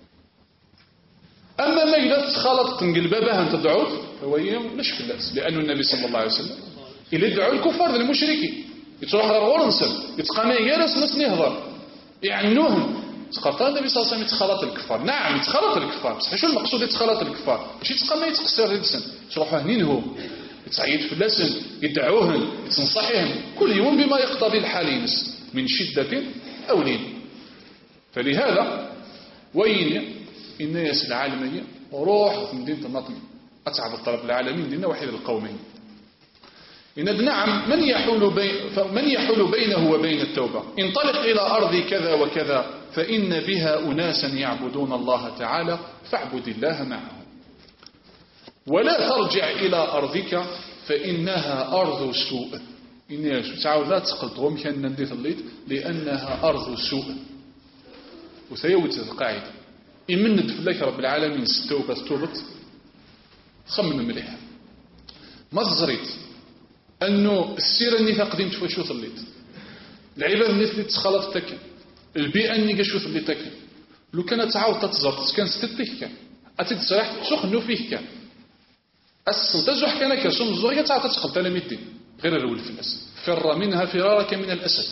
S1: أما ما إذا تخلط تنقل بابها أنت دعوت فهو لاش كلاس لأن النبي صلى الله عليه وسلم إلى دعوا الكفار المشركين يتروح للغرنسل يتقامي يارس ناس نهضر يعنوهم تقطع النبي صلى الله عليه وسلم يتخلط الكفار نعم يتخلط الكفار بس شو المقصود يتخلط الكفار ماشي يتقامي يتقصر لسن تروحوا هنين هو يتصعيد في اللسن يدعوهم يتنصحهم كل يوم بما يقتضي الحال ينس من شدة أو لين فلهذا وين الناس العالمية وروح في مدينة النطم أتعب الطرف العالمين دينا وحيد القومين إن نعم من يحول بينه وبين التوبة انطلق إلى أرض كذا وكذا فإن بها أناسا يعبدون الله تعالى فاعبد الله معهم ولا ترجع إلى أرضك فإنها أرض سوء إنها تعاود لا تقلتهم كان نديت الليل لأنها أرض سوء وسيوت القاعدة إمند فلك رب العالمين ستوبة توبت خمم مليح ما تزريت أنه السيرة اللي قديمت فشوث الليت العباد اللي تخلط تكن البيئة اللي قشوث اللي تكن لو كانت تعاود تتزرط كان ستتيه كان أتيت صراحة سخنو فيه كان السلطة كان كسوم الزورية تعاود تتقل تلاميذ غير الأول في الناس فر منها فرارك من الأسد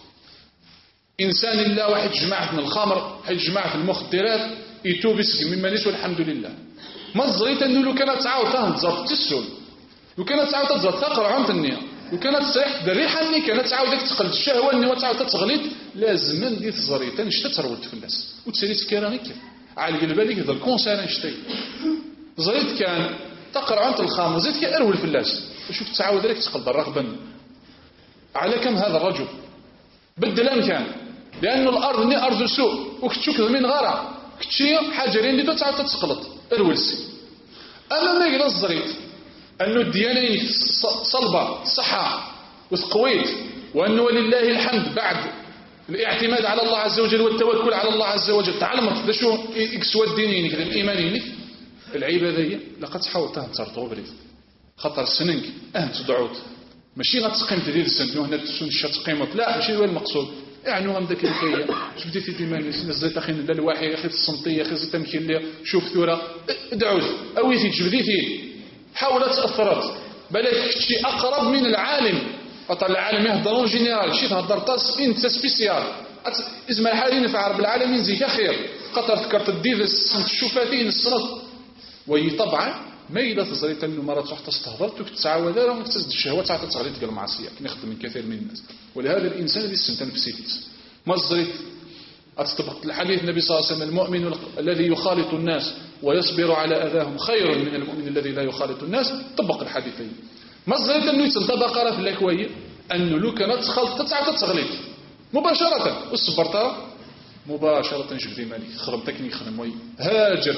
S1: إنسان الله واحد جماعة من الخمر واحد جماعة المخدرات يتوب يسقي مما نسوا الحمد لله ما زريت أنه لو كانت تعاود تهزر تسول لو كانت تعاود تزرط تقرا عمت النية لو كانت تريح الريحة اللي كانت تعاود تقلد الشهوة اللي تعاود تتغلط لازم ندي تزريت نشتا تروت في الناس وتسالي كيرا غير على بالك هذا الكونسير نشتي زريت كان تقرا عمت الخامر زيت كأرول في الناس شوف تعاود عليك تقلد رغبا على كم هذا الرجل بدل كان لأن الأرض ني أرض سوء وكتشوك من غرا كتشي حجرين اللي تعاود تتقلط أرولسي أما ما يقدر الزريت أنه الديانة صلبة صحة وثقويت وأنه ولله الحمد بعد الاعتماد على الله عز وجل والتوكل على الله عز وجل تعلمت شو يكسوا الدينين كذا الإيمانيين العبادية لقد حاول تهتر بريد خطر السننك تدعوت ماشي غتقيم تدير السنة هنا تسون الشتقيمت لا ماشي هو المقصود يعني غام داك الكيا شوف ديتي ديما زيت اخي لا الواحي اخي الصمتيه اخي زيت تمشي لي شوف ثوره ادعوت اويتي جبديتي حاولت تاثرت بالك شي اقرب من العالم اطلع العالم يهضرون جينيرال شي تهضر طاس انت سبيسيال اسم الحالين في عرب العالمين زيك خير قطر فكرت الديف الصمت الشوفاتين الصمت وهي طبعا ما إذا تزريت أنه مرة تروح تستهضر تتعاود راه تزد الشهوات تعطي تغليط ديال المعصية كنخدم من كثير من الناس ولهذا الإنسان اللي استمتن في سيتيس ما زريت أتطبق الحديث النبي صلى الله عليه وسلم المؤمن الذي يخالط الناس ويصبر على أذاهم خير من المؤمن الذي لا يخالط الناس طبق الحديثين ما زريت أنه يتنطبق راه في الأكوية أنه لو كانت تخلط تعطي تغليط مباشرة والصبر مباشرة جبدي مالك خرمتك يخدم وي هاجر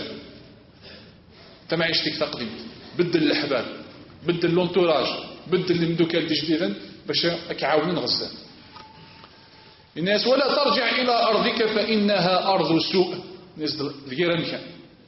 S1: تما عيشتك تقديم بدل الأحباب بدل لونتوراج بدل المدوكال جديدا باش أكعاونين غزان الناس ولا ترجع إلى أرضك فإنها أرض سوء الناس الجيران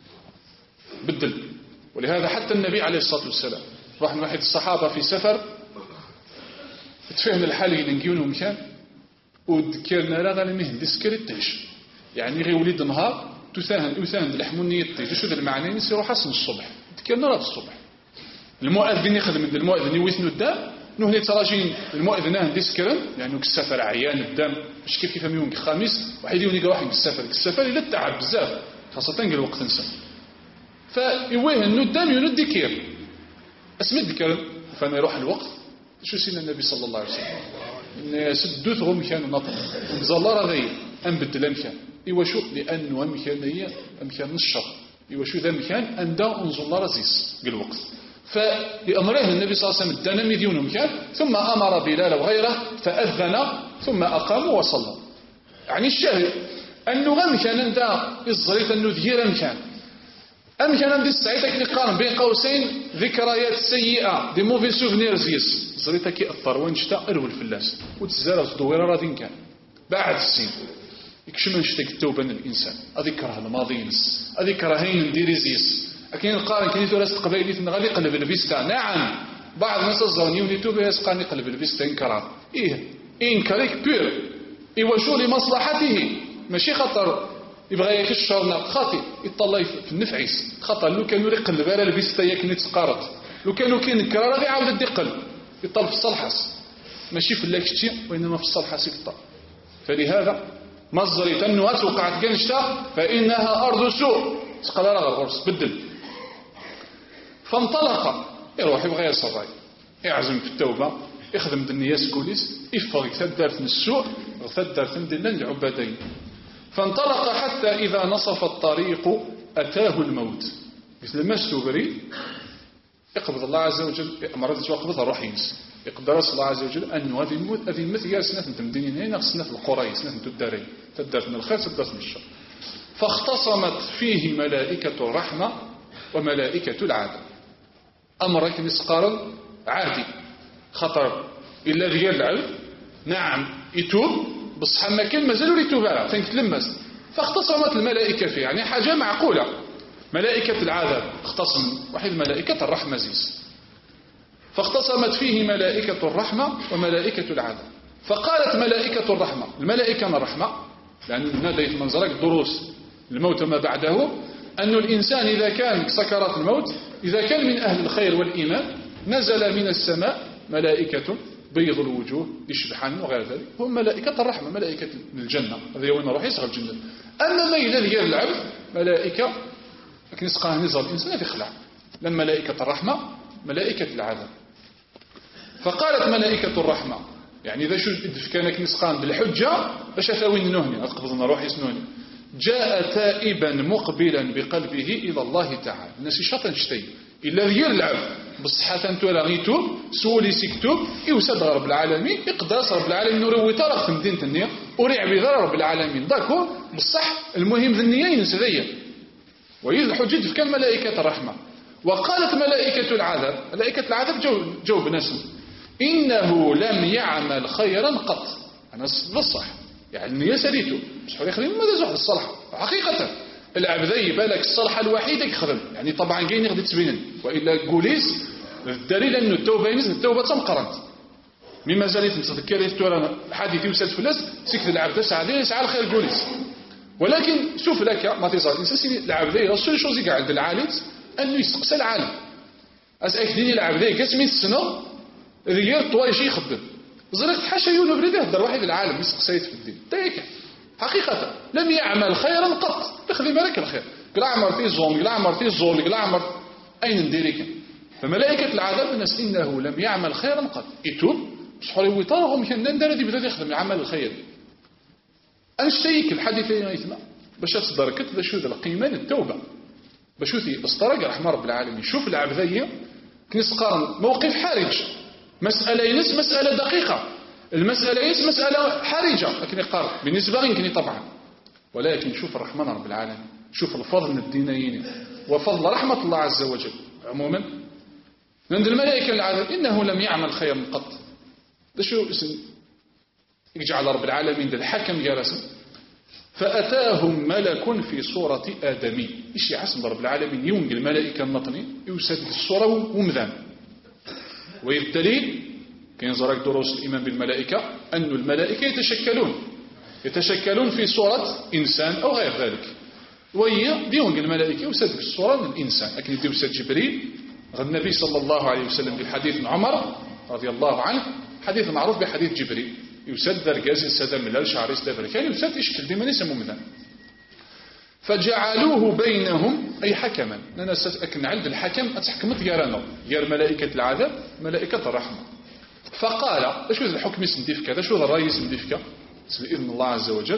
S1: بدل ولهذا حتى النبي عليه الصلاة والسلام راح واحد الصحابة في سفر تفهم الحال اللي نجيونهم كان وذكرنا لا غير مهن ديسكري التهش يعني غير وليد نهار يساهم لحموني التهش شو ذا المعنى يصيروا حسن الصبح ذكرنا راه الصبح المؤذن يخدم عند المؤذن يوثنوا الدم نهني تراجين المؤذن ديسكرن يعني السفر عيان الدم مش كيف يوم الخميس واحد يوني واحد السفر إلا تعب بزاف خاصة قال الوقت نسى فيويه انه الدم يند كير اسمي ذكر فما يروح الوقت شو سينا النبي صلى الله عليه وسلم ان سدوت غم كان نطق زلار ذي ام بدل امكان ايوا شو لانه امكانيه امكان الشر ايوا شو ذا امكان ان دا انزل رزيس بالوقت فلأمره النبي صلى الله عليه وسلم الدنم يديون مكان ثم أمر بلال وغيره فأذن ثم أقاموا وصلوا يعني الشاهد أنه غمكان اندا الزريط أنه ذير مكان أمكان أن السعيدة نقارن بين قوسين ذكريات سيئة دي موفي سوفنيرز يس الزريطة كي أثر وانشتا أرول الفلاس وتزال صدويرة رادين كان بعد السين يكشم انشتاك التوبة الإنسان أذكرها الماضي ينس أذكرهين نديريزيس أكين القارن كني تورس قبائلي تنغالي قلب الفيستا نعم بعض الناس الظنيون يتوبة يسقاني قلب الفيستا إنكرا إنكاريك بير إيوشو لمصلحته ماشي خطر يبغى يكشرنا خاطي يطلع في النفعيس خطر لو كانوا يقلب على الفيستا ياك تسقارط لو كانوا كينكرا راه يعاود يدقل يطلب في الصلحاس ماشي في اللاكشتي وإنما في الصلحاس يقطع فلهذا مصدري تنوات وقعت كنشتا فإنها أرض سوء تقال راه غرس بدل فانطلق يروح يبغى يصراي يعزم في التوبة يخدم النياس كوليس يفرق ثدارت من السوء وثدارت من دلنا العبادين فانطلق حتى إذا نصف الطريق أتاه الموت مثل ما استبري يقبض الله عز وجل مرات يقبض الروح ينس يقدر الله عز وجل أن هذه الموت هذه الموت هي سنة تمدينين هنا سنة القرى سنة الدارين تدارت من الخير تدارت من الشر فاختصمت فيه ملائكة الرحمة وملائكة العذاب أمرك مسقارا عادي خطر إلا ديال العلم نعم يتوب بصح ما كان مازالوا يتوب على تنكتلمس فاختصمت الملائكة فيه يعني حاجة معقولة ملائكة العذاب اختصم واحد ملائكة الرحمة زيس فاختصمت فيه ملائكة الرحمة وملائكة العذاب فقالت ملائكة الرحمة الملائكة الرحمة لأن ناديت منظرك دروس الموت ما بعده أن الإنسان إذا كان سكرات الموت إذا كان من أهل الخير والإيمان نزل من السماء ملائكة بيض الوجوه يشبحان وغير ذلك هم ملائكة الرحمة ملائكة الجنة هذا يوم نروح يصغر الجنة أما ما إذا غير العبد ملائكة لكن يسقاه نزل الإنسان يخلع لأن ملائكة الرحمة ملائكة العذاب فقالت ملائكة الرحمة يعني إذا شو كانك نسقان بالحجة باش أثاوين نهني أتقبضنا روح يسنوني جاء تائبا مقبلا بقلبه إلى الله تعالى الناس شاطن شتي إلا غير العبد بالصحة تولى غيتوب سولي سيكتوب يوسد رب العالمين يقدر رب العالمين نروي طرق في مدينة النية وريع بذر رب العالمين داكو بالصح المهم ذي النية ينسذية وإذ الحجج كان ملائكة الرحمة وقالت ملائكة العذاب ملائكة العذاب جو بناسم إنه لم يعمل خيرا قط أنا بالصح يعني النية سريته مش حولي خلينا ماذا زوحد الصلحة حقيقة العبدي بالك الصلحة الوحيدة يخدم يعني طبعا كاين يغدي تبينن وإلا قوليس الدليل أنه التوبة ينزل التوبة تمقرنت مما زالت نتذكر يفتوى حديث يوسد فلس سكت العبد سعدين يسعى الخير قوليس ولكن شوف لك ما تزال الإنسان العبدي رسول شوزي قاعد العالم أنه يسقس العالم أسألك ديني العبدي كاسمين السنة ريال طوال شيء يخدم زرقت حاشا يولو بريده هذا واحد العالم يسقسيت في الدين تايك حقيقة لم يعمل خيرا قط تخدم لك الخير قل عمر في زون قل عمر في زول قل عمر أين نديرك فملائكة العذاب الناس إنه لم يعمل خيرا قط يتوب صحوري ويطارهم كان ندر دي بدأ يخدم يعمل الخير أنشتيك الحديثين يثمع باش تصدركت ذا شو ذا القيمان التوبة باش ذي استرق رحمة رب العالمين شوف العبدية كنس قارن موقف حرج مسألة ينس مسألة دقيقة المسألة ينس مسألة حرجة لكن يقارن بالنسبة يمكن طبعا ولكن شوف الرحمن رب العالمين شوف الفضل الدينيين وفضل رحمة الله عز وجل عموما عند الملائكة العذاب إنه لم يعمل خيرا قط ده شو اسم يجعل رب العالمين ده الحكم جالسا فأتاهم ملك في صورة آدمي إيش يعصم رب العالمين يونج الملائكة النطني يسد الصورة ومذان والدليل كينزرك دروس الإيمان بالملائكة أن الملائكة يتشكلون في صورة إنسان أو غير ذلك، وهي ديون الملائكة وسد في الصورة الإنسان. لكن يديو سد جبريل غير النبي صلى الله عليه وسلم بالحديث عمر رضي الله عنه، حديث معروف بحديث جبريل، يسد درجاز يسد ملال شعر يسد كان يسد يشكل ديما يسمو مثلا. فجعلوه بينهم أي حكما، أنا أكن عند الحكم أتحكمت غيرنا غير ملائكة العذاب ملائكة الرحمة. فقال شو الحكم يسندي كذا، شو الرأي يسندي كذا بإذن الله عز وجل،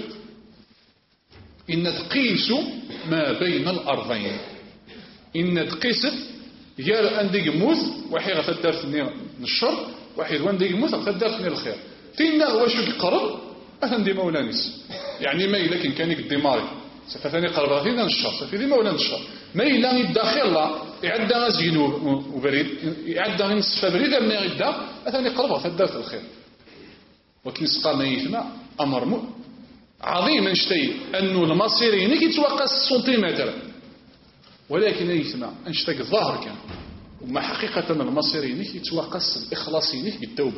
S1: إن تقيس ما بين الأرضين، إن تقيس غير أنديك موز وحي غتدارتني الشر وحيد وانديك موز غتدارتني الخير تينا هو شو قرب أثن دي مولانيس يعني ما إلا كان يقدماري سفتاني قرب غثينا الشر سفيدي مولان الشر ما إلا يدخل الله يعدى غزين وبريد يعدى غنصف بريد من يعدى أثني قرب غتدارت الخير. وكن سقى ما يثنى أمر عظيم نشتي أنه المصيرين يتوقع سنتيمتر، ولكن يثنى أنشتاق الظاهر كان وما حقيقة المصيرين يتوقس الإخلاصين بالتوبة،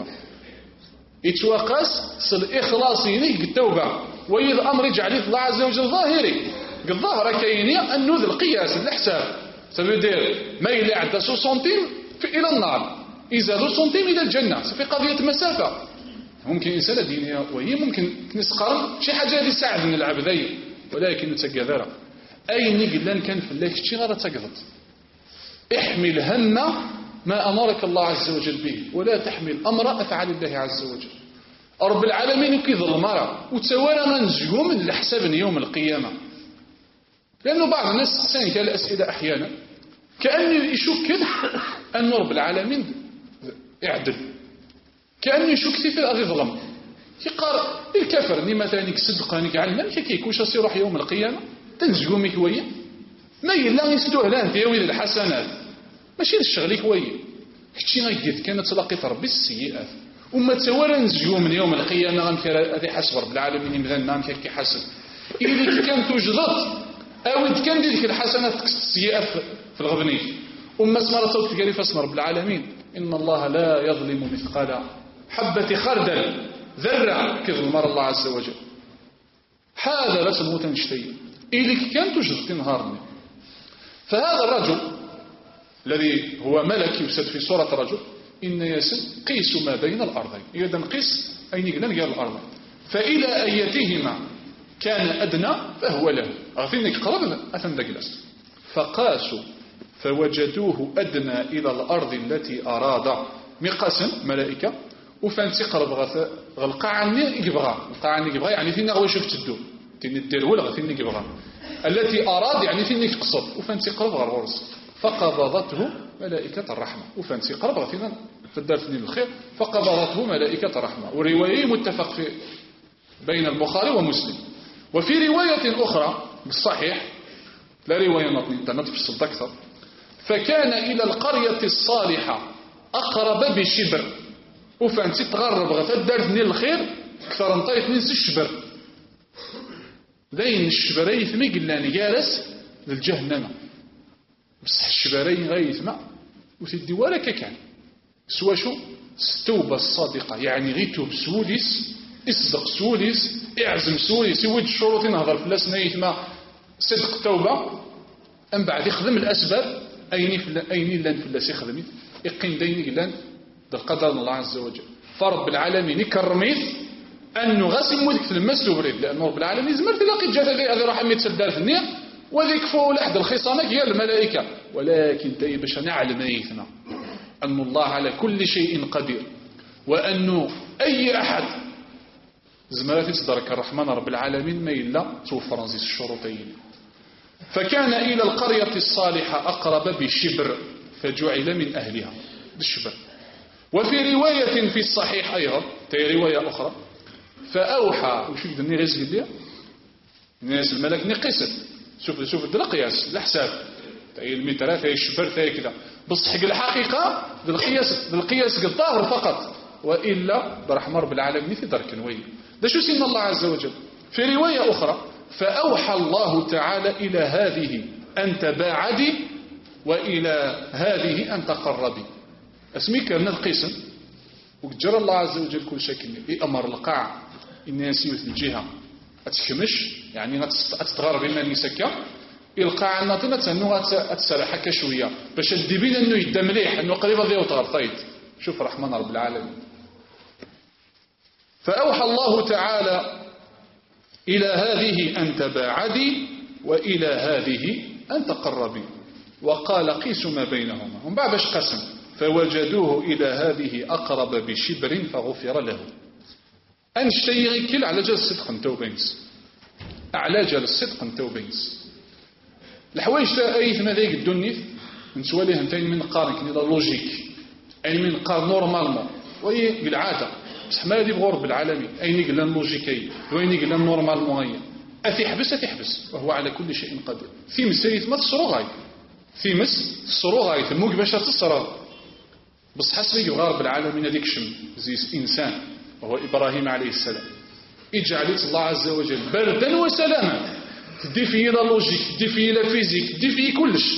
S1: يتوقس الإخلاصين بالتوبة، وإذ أمر يجعل الله عز وجل ظاهري الظاهر كايني أنه ذي القياس الحساب سبدير ما إلا عدى 60 سنتيم إلى النار إذا 2 سنتيم إلى الجنة في قضية مسافة. ممكن إنسان دينية وهي ممكن نسقر شي حاجة اللي ساعد من العبدين، ولكن نتقذر أي نقلان كان في الله كتشي غير تقذت. احمل هم ما أمرك الله عز وجل به ولا تحمل أمر أفعال الله عز وجل. رب العالمين يكيظ المرأة وتسوى من نزقوم لحساب يوم القيامة، لأنه بعض الناس سألني كالأسئلة أحيانا كأنه يشك أن رب العالمين يعدل، كأنه يشك في أغي ظلم يقار الكفر ني مثلا يصدقاني علمك كيكوش يروح يوم القيامة تنزقومي كوية ما يلا يستهلان ديوي الحسنات ماشي الشغل كوية كتشي غيد كانت تلاقي ربي السيئات وما تسوى نزقوم من يوم القيامة غنكر حسب رب العالمين مثلا نام كي حسن إذا كان توجدت أو إذا كان ديك الحسنات السيئات في الغبنية وما سمرت صوت قال فاسم رب العالمين إن الله لا يظلم مثقال حبة خردل ذرة كظلم الله عز وجل. هذا لا تموت نشتي إذا كان توجد نهارني. فهذا الرجل الذي هو ملك يسد في صورة رجل إن يسد قيس ما بين الأرضين، إذا قيس أي نقلن غير الأرضين، فإلى أيتهما كان أدنى فهو له أغفينك قرب أثن دقلس فقاسوا فوجدوه أدنى إلى الأرض التي أراد مقاسا ملائكة وفانتي قرب غلقعني يقبغى يعني فينا غوي شفت الدو تيني الدرول غثيني يقبغى التي أراد يعني فيني قصد وفانتي قرب غرورس فقبضته ملائكة الرحمة وفانتي قرب غثينا فدارتني الخير فقبضته ملائكة الرحمة. ورواية متفق في بين البخاري ومسلم. وفي رواية أخرى بالصحيح لا رواية نتفصل أكثر فكان إلى القرية الصالحة أقرب بشبر وفانتي تغرب غتدارتني الخير أكثر نطيت ننسى الشبر ذين الشبرين ثمي قلاني جالس للجهنم بصح الشبرين غيثما وتدي ولا كان سوى شو التوبة الصادقة يعني غيتوب سوليس اصدق سوليس اعزم سوليس يود الشروط نهضر في الناس نيثما صدق التوبة أم بعد يخدم الأسباب أين لان في الناس يخدمي يقين ديني لان بالقدر الله عز وجل. فرب العالمين يكرميت أنه غاسم مودك في المس وبريد لأن رب العالمين زمرت لقيت جهة هذه راح يتسدار في النية وذيك فوق لحد الخصامة هي الملائكة ولكن تأي باش نعلم أيثنا أن الله على كل شيء قدير وأنه أي أحد زمرات يتدرك الرحمن رب العالمين ما إلا توفر نزيس الشروطين. فكان إلى القرية الصالحة أقرب بشبر فجعل من أهلها بالشبر. وفي رواية في الصحيح أيضا تي رواية أخرى فأوحى وشو يقدر رزق ليه الناس الملك نقصد شوف القياس الحساب تاي المترات تاي الشبر تاي كذا بصح الحقيقة بالقياس الظاهر فقط وإلا برحمة رب العالمين في درك نوي ده شو سين الله عز وجل. في رواية أخرى فأوحى الله تعالى إلى هذه أن تباعدي وإلى هذه أن تقربي اسمي كان القسم وجرى الله عز وجل كل شكل أمر القاع الناس يوث الجهة أتكمش يعني أتتغرب إما نسكا القاع الناطنة أنه أتسرح هكا شوية باش الدبين أنه يدى مليح أنه قريبا ذي وطرطيت. شوف رحمن رب العالمين. فأوحى الله تعالى إلى هذه أن تباعدي وإلى هذه أن تقربي وقال قيسوا ما بينهما. هم بعد باش قسم فوجدوه إلى هذه أقرب بشبر فغفر له. أنشتي كل على جال الصدق نتوبينس على جال الصدق نتوبينس الحوايج تأيث ما ذيك الدنيا نسواليه انتين من قارن كنيدا لوجيك أي من قارن نورمالمون وهي بالعادة بصح ما هذه بغرب العالمين أين يقلنا اللوجيكي وين يقلنا نورمالمون هي أتحبس وهو على كل شيء قدير. في مسايث ما تصرو غاية في مس تصرو غاية الموك باش تصرو بص حسب غرب العالمين هذيك شم زي إنسان وهو إبراهيم عليه السلام إجعلت الله عز وجل بردا وسلاما تدي فيه لا لوجيك تدي فيه لا فيزيك تدي فيه كلش.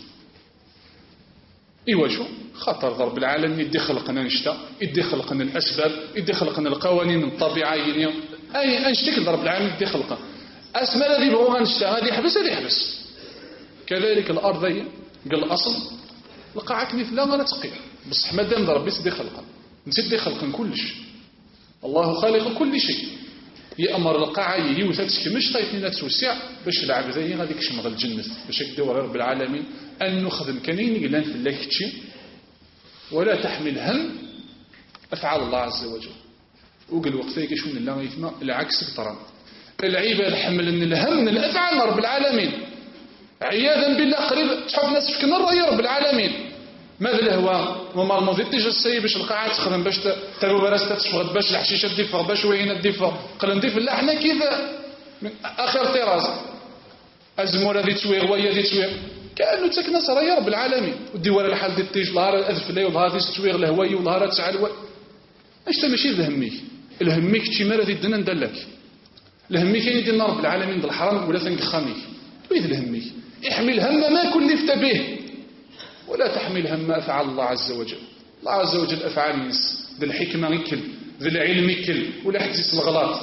S1: إيوا شو خطر ضرب العالمين يدي خلقنا نشتا يدي خلقنا الأسباب يدي خلقنا القوانين الطبيعية أي أنشتكل ضرب العالمين يدي خلقنا أسمى الذي بغوها نشتا هذه يحبس كذلك الأرض قال الأصل لقاعك مثل لا تقي بصح مادام ضرب بس دي خلقا نسد خلقا كلش الله خالق كل شيء يأمر القاعة يوثت كمش طيفنا توسع باش العبدية غادي كشمغ الجنة باش يقدر رب العالمين أن نخدم كنين قلان في الله كتشي ولا تحمل هم أفعال الله عز وجل. وقال وقتها كشون الله يثنى العكس قطران العباد حمل أن الهم من الأفعال رب العالمين عياذا بالله قريب تحب ناس في كنر يا رب العالمين ماذا الهواء وما الماضي تيجي السيب باش القاعة تخدم باش تلو براس تشفغد باش الحشيشة تدفغ باش وين تدفغ قال نضيف لا احنا كذا اخر طراز ازمور هذه تسويغ وهي هذه تسويغ كانه تسكن صرا يا رب العالمين ودي ورا الحال دي تيج ظهر اذف لي وظهر دي تسويغ الهواي وظهر تسعل اش ماشي الهميك شي مره دي دنا ندلك الهميك كاين ديال رب العالمين ديال الحرام ولا تنقخانيك ويد الهميك احمل هم ما كلفت به ولا تحمل هم أفعال الله عز وجل. الله عز وجل أفعال الناس ذي الحكمة يكل ذي العلم يكل ولا حدث الغلط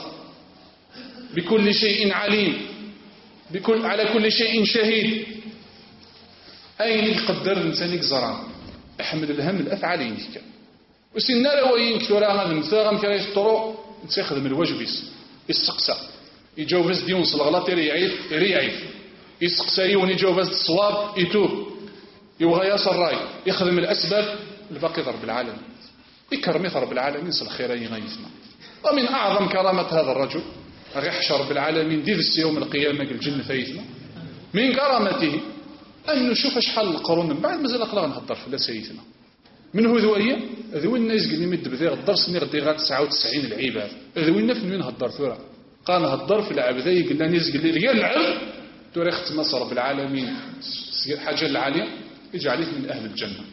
S1: بكل شيء عليم على كل شيء شهيد. أين يقدر الإنسان يكزران احمل الهم الأفعال ينك وسنا لو ينك ولا هذا مثاغم كرا يسطرو يتخذ من الواجبيس يسقسى يجاوب ديونس الغلط يريعيف يسقسى يون يجاوب الصواب يتوب يبغى ياسر راي يخدم الأسباب الباقي رب العالمين يكرم رب العالمين صل خيرين غيثنا. ومن أعظم كرامة هذا الرجل غيحشر رب العالمين دي في يوم القيامة قال الجنة فايثنا من كرامته أن نشوف شحال القرون من بعد مازال أقلا نهضر في لا سيدنا من هو ذوي الناس قال يمد بذيغ الدرس ني غدي غا 99 العباد ذوي الناس من وين هضر ثورة قال هضر في العبدي قال ناس قال لي ديال العرض توري ختم رب العالمين حاجة العالية يجعلك من أهل الجنة.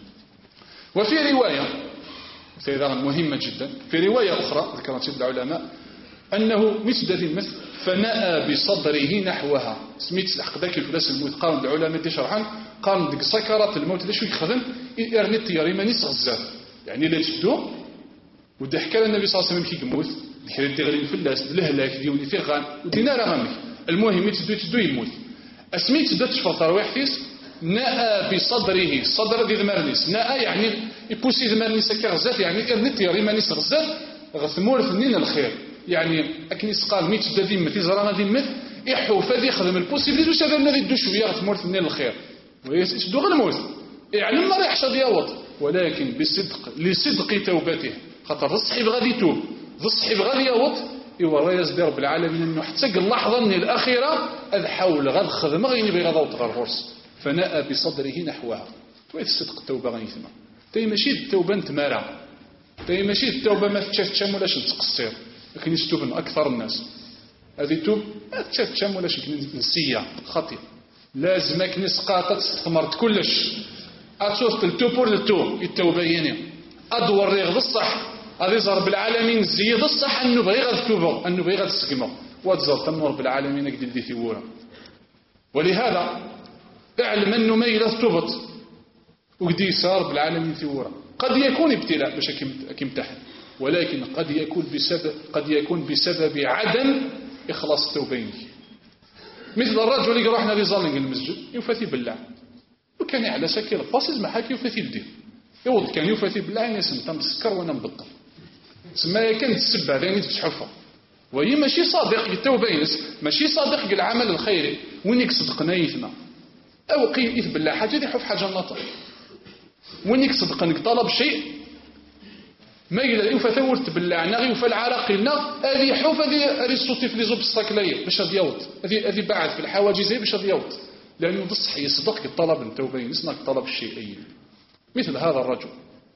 S1: وفي رواية سيدنا مهمة جدا في رواية أخرى ذكرت العلماء أنه مثل ذي المثل فنأى بصدره نحوها سميت الحق ذاك الفلاس الموت قام العلماء تشرحان قام ديك سكرات الموت ليش يخدم إرني طياري ماني صغزات يعني لا تبدو ودا حكى النبي صلى الله عليه وسلم كي يموت ديك ديغلي الفلاس الهلاك ديوني في غان ودينا راه غامك المهم تدو يموت اسميت تبدا تشفر ترويح فيس نأى بصدره الصدر دي ذمرنيس نأى يعني يبوسي ذمرنيس كغزات يعني إرني طياري ماني صغزات غثمور ثنين الخير يعني أكنيس قال ميت تبدا ذمة في زرانا ذمة إحو فذي يخدم البوسيبليتي وش هذا الذي يدو شوية غثمور ثنين الخير ويسدو غير الموت يعلم ما راح يحشد يوط ولكن بصدق لصدق توبته خاطر الصحيب غادي يتوب الصحيب غادي يوط يورى يزدي رب العالمين انه حتى اللحظه من الاخيره اذ حاول غاد خدم غير يبغي غدا وتغرس فناء بصدره نحوها تويت الصدق التوبه غيثما تاي ماشي التوبه نتمارا تاي ماشي التوبه ما تشاف ولاش تقصير لكن يستوب اكثر الناس هذه توب ما تشاف ولاش نسيه خطير لازمك نسقاط تستثمرت كلش أتصوص التوبور للتوب التوبة يعني أدور ريغ الصح هذا رب العالمين زيد الصح أنه بغي غاد التوبة أنه بغي غاد السقمة واتزر تم رب العالمين قد دي ثورة ولهذا اعلم أنه ما إلى التوبة وقد يسار رب العالمين ثورة قد يكون ابتلاء باش كيمتحن ولكن قد يكون بسبب عدم إخلاص التوبين. مثل الرجل اللي يروح نادي زالينغ المسجد يوفاتي بالله وكان على ساكي الباسيز ما حاكي يوفاتي الدين يوض كان يوفاتي بالله يعني سمتا مسكر وانا مبطل سما كانت السبه ثاني تشحفها وهي ماشي صادق التوبينس ماشي صادق العمل الخيري وين يصدق نايثنا او قيل اث بالله حاجه يحف حاجه ناطق وين يصدق انك طلب شيء ما إلا يوفى ثورت بالله يوفى العراقيلنا هذه حوف هذه الصوتي في لي زوب الساكليه باش هذه يوت هذه بعد في الحواجز باش هذه يوت لانه بصح يصدق الطلب التوبين يصنع طلب الشيئين. مثل هذا الرجل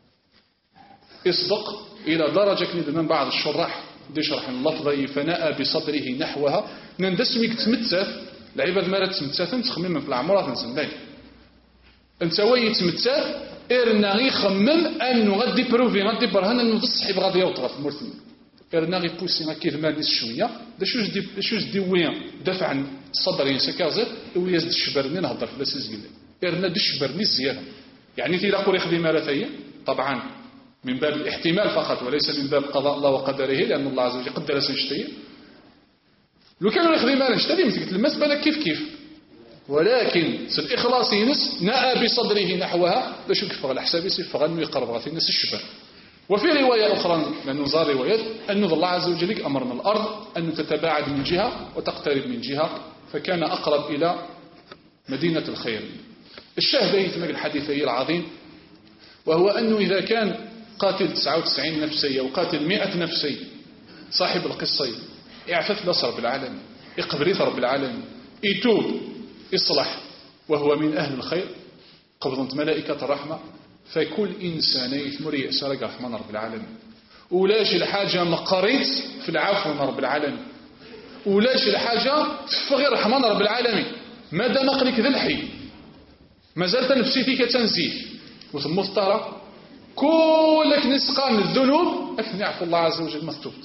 S1: يصدق الى درجه كنيد من بعض الشراح دي شرح اللفظي فناء بصدره نحوها نندسمك تمتث العباد ما تمتث تخمم في العمرات نسمي انت وين تمتث إرنا غي خمم أنه غادي بروفي غادي برهن أنه تصح يبغى غادي يوطغ في المرثم إرنا غي بوسي غا كيف ماليس شوية داش دي وين دافع عن الصدر ينسكازر ويزد الشبرني نهضر في لاسيز قلنا إرنا دي الشبرني زيادة يعني تي لاقول يخدم مالثية طبعا من باب الاحتمال فقط وليس من باب قضاء الله وقدره لأن الله عز وجل قدر سنشتيه لو كانوا يخدم مالا نشتري مثل المسألة كيف ولكن الإخلاص ينس نأى بصدره نحوها باش يكفر على حساب يصير أنه يقرب غاثي الناس الشبه. وفي رواية أخرى لأنه زار روايات أن الله عز وجل أمر من الأرض أن تتباعد من جهة وتقترب من جهة فكان أقرب إلى مدينة الخير. الشاهد يتمك الحديثي العظيم وهو أنه إذا كان قاتل 99 نفسي أو قاتل 100 نفسي صاحب القصة يعفف لصر بالعالم يقبريث رب العالمين يتوب يصلح وهو من أهل الخير قبضت ملائكة الرحمة فكل إنسان يثمر يأسر رحمن رب العالمين ولاش الحاجة مقريت في العفو من رب العالمين ولاش الحاجة تفغي رحمن رب العالمين ما دام قلك ذا الحي ما زالت نفسيتي كتنزيه وثم ترى كلك نسقان الذنوب أكن يعفو الله عز وجل مكتوبت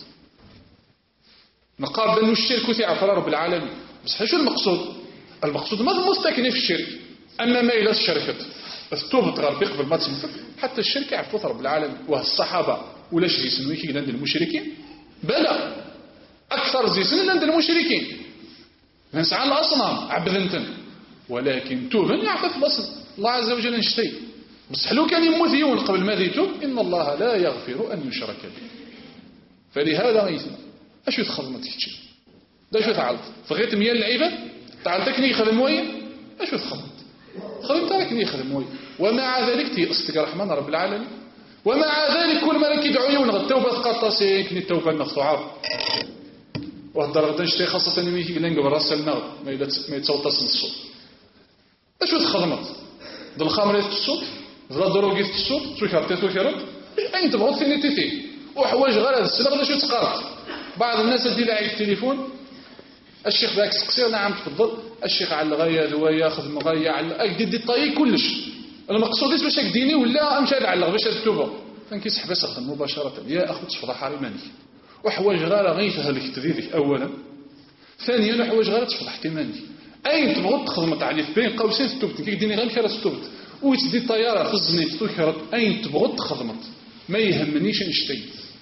S1: نقارب أنه الشرك وتعفو رب العالمين بس شو المقصود ما مستكن في الشرك أما ما إلى الشركة التوبة غربي قبل ما تسمفك حتى الشرك يعرفوا رب العالمين والصحابة ولا شيء يسموه عند المشركين بلى أكثر زيسن عند المشركين نسعى الأصنام عبدنتن ولكن توبا يعرف الأصل الله عز وجل نشتي بس حلو كان يموت يوم قبل ما يتوب إن الله لا يغفر أن يشرك به فلهذا غيثنا أشو تخلمت هيك ده شو تعالت فغيت ميال العباد تعالتكني يخدم وين أشو تخلمت خدمتكني يخدم وين ومع ذلك تيأستك رحمن رب العالمين ومع ذلك كل ما لك يدعو يونغ التوبة تقطسيكني التوبة النخطعاب وهدر غدا نشتي خاصة ميكي لنقب الراس النغب ما يتصوتص الصوت أشو تخدمت ذا الخمر الصوت ذا الدروق الصوت تكرت أين تبغض فيني تثي وحواج غير هذا السبب شو تقارت بعض الناس اللي لاعب التليفون الشيخ ذاك سقسي نعم تفضل الشيخ على الغايه ذو ياخذ مغايه على اكدي طاي كلش المقصود باش اكديني ولا امشي على باش التوبه فنكيسحب يسخن مباشره يا اخو تفضح حريماني وحواج غير غيثها لك تديرك اولا ثانيا حواج غير تفضح احتمالي اين تبغض تخدم تعريف بين قوسين توبتك كيديني غير كره توبت وتدي الطياره في الزنيت تكرت اين تبغض تخدمت ما يهمنيش نشتي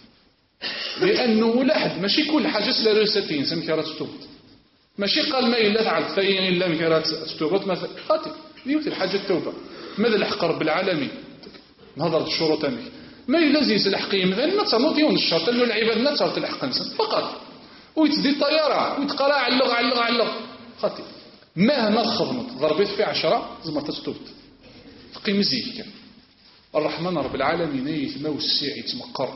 S1: لانه لاحظ ماشي كل حاجه سلا ريسيتين سم كره توبت ماشي قال ما إلا تعرف ثاني إلا مكرات التوبة مثلا قاتل يوتي الحاجة التوبة ماذا الحق رب العالمين نهضر الشروط منك ما إلا زيس الحقيم مثلا ما تصنوط يون الشرط أنه العباد لا تصرت الحق نسن فقط ويتدي الطيارة ويتقرأ علق قاتل مهما خضمت ضربت في 10 زي ما تستوبت تقيم زيك الرحمن رب العالمين يثمو السيع يتمقر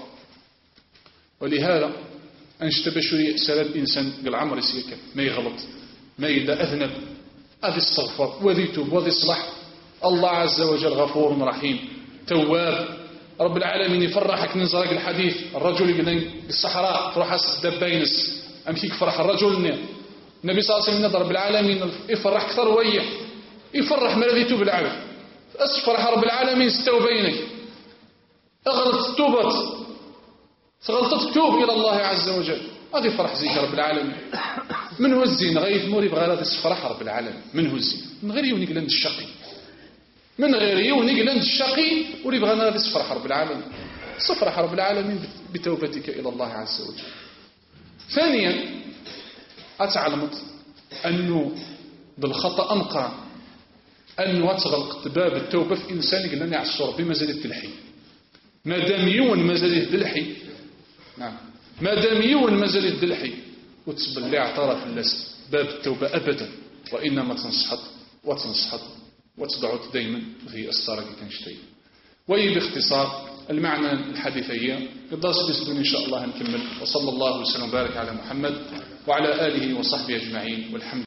S1: ولهذا أنشتبشري سبب الإنسان بالعمر يسيك ما يغلط ما إذا أذنب أذي استغفر وذي توب وذي صلح الله عز وجل غفور رحيم تواب رب العالمين يفرحك ننزلك الحديث الرجل يقول بالصحراء تروح الدبينس أمشيك فرح الرجل النبي صلى الله عليه وسلم رب العالمين يفرح أكثر ويح يفرح ما الذي توب العبد أسفرح رب العالمين استوبينك أغلط توبت فغلطت توب إلى الله عز وجل هذه فرح زيك رب العالمين من هو الزين غير موري بغير هذا الفرح رب العالمين من هو الزين من غير يونيك لند الشقي من غير يونيك لند الشقي وري بغير هذا الفرح رب العالمين سفرح رب العالمين بتوبتك إلى الله عز وجل. ثانيا أتعلمت أنه بالخطأ أنقى أنه أتغلق باب التوبة في إنسان قلنا يعصر بمزال التلحي. ما دام يون مازال الدلحي، نعم، ما دام يون مازال الدلحي وتسبل لي اعترف الناس باب التوبة أبدا، وإنما تنصحط وتقعد دائما في أستارك تنشتي. وإي باختصار المعنى الحديث هي قداس بسدون إن شاء الله نكمل. وصلى الله وسلم وبارك على محمد وعلى آله وصحبه أجمعين والحمد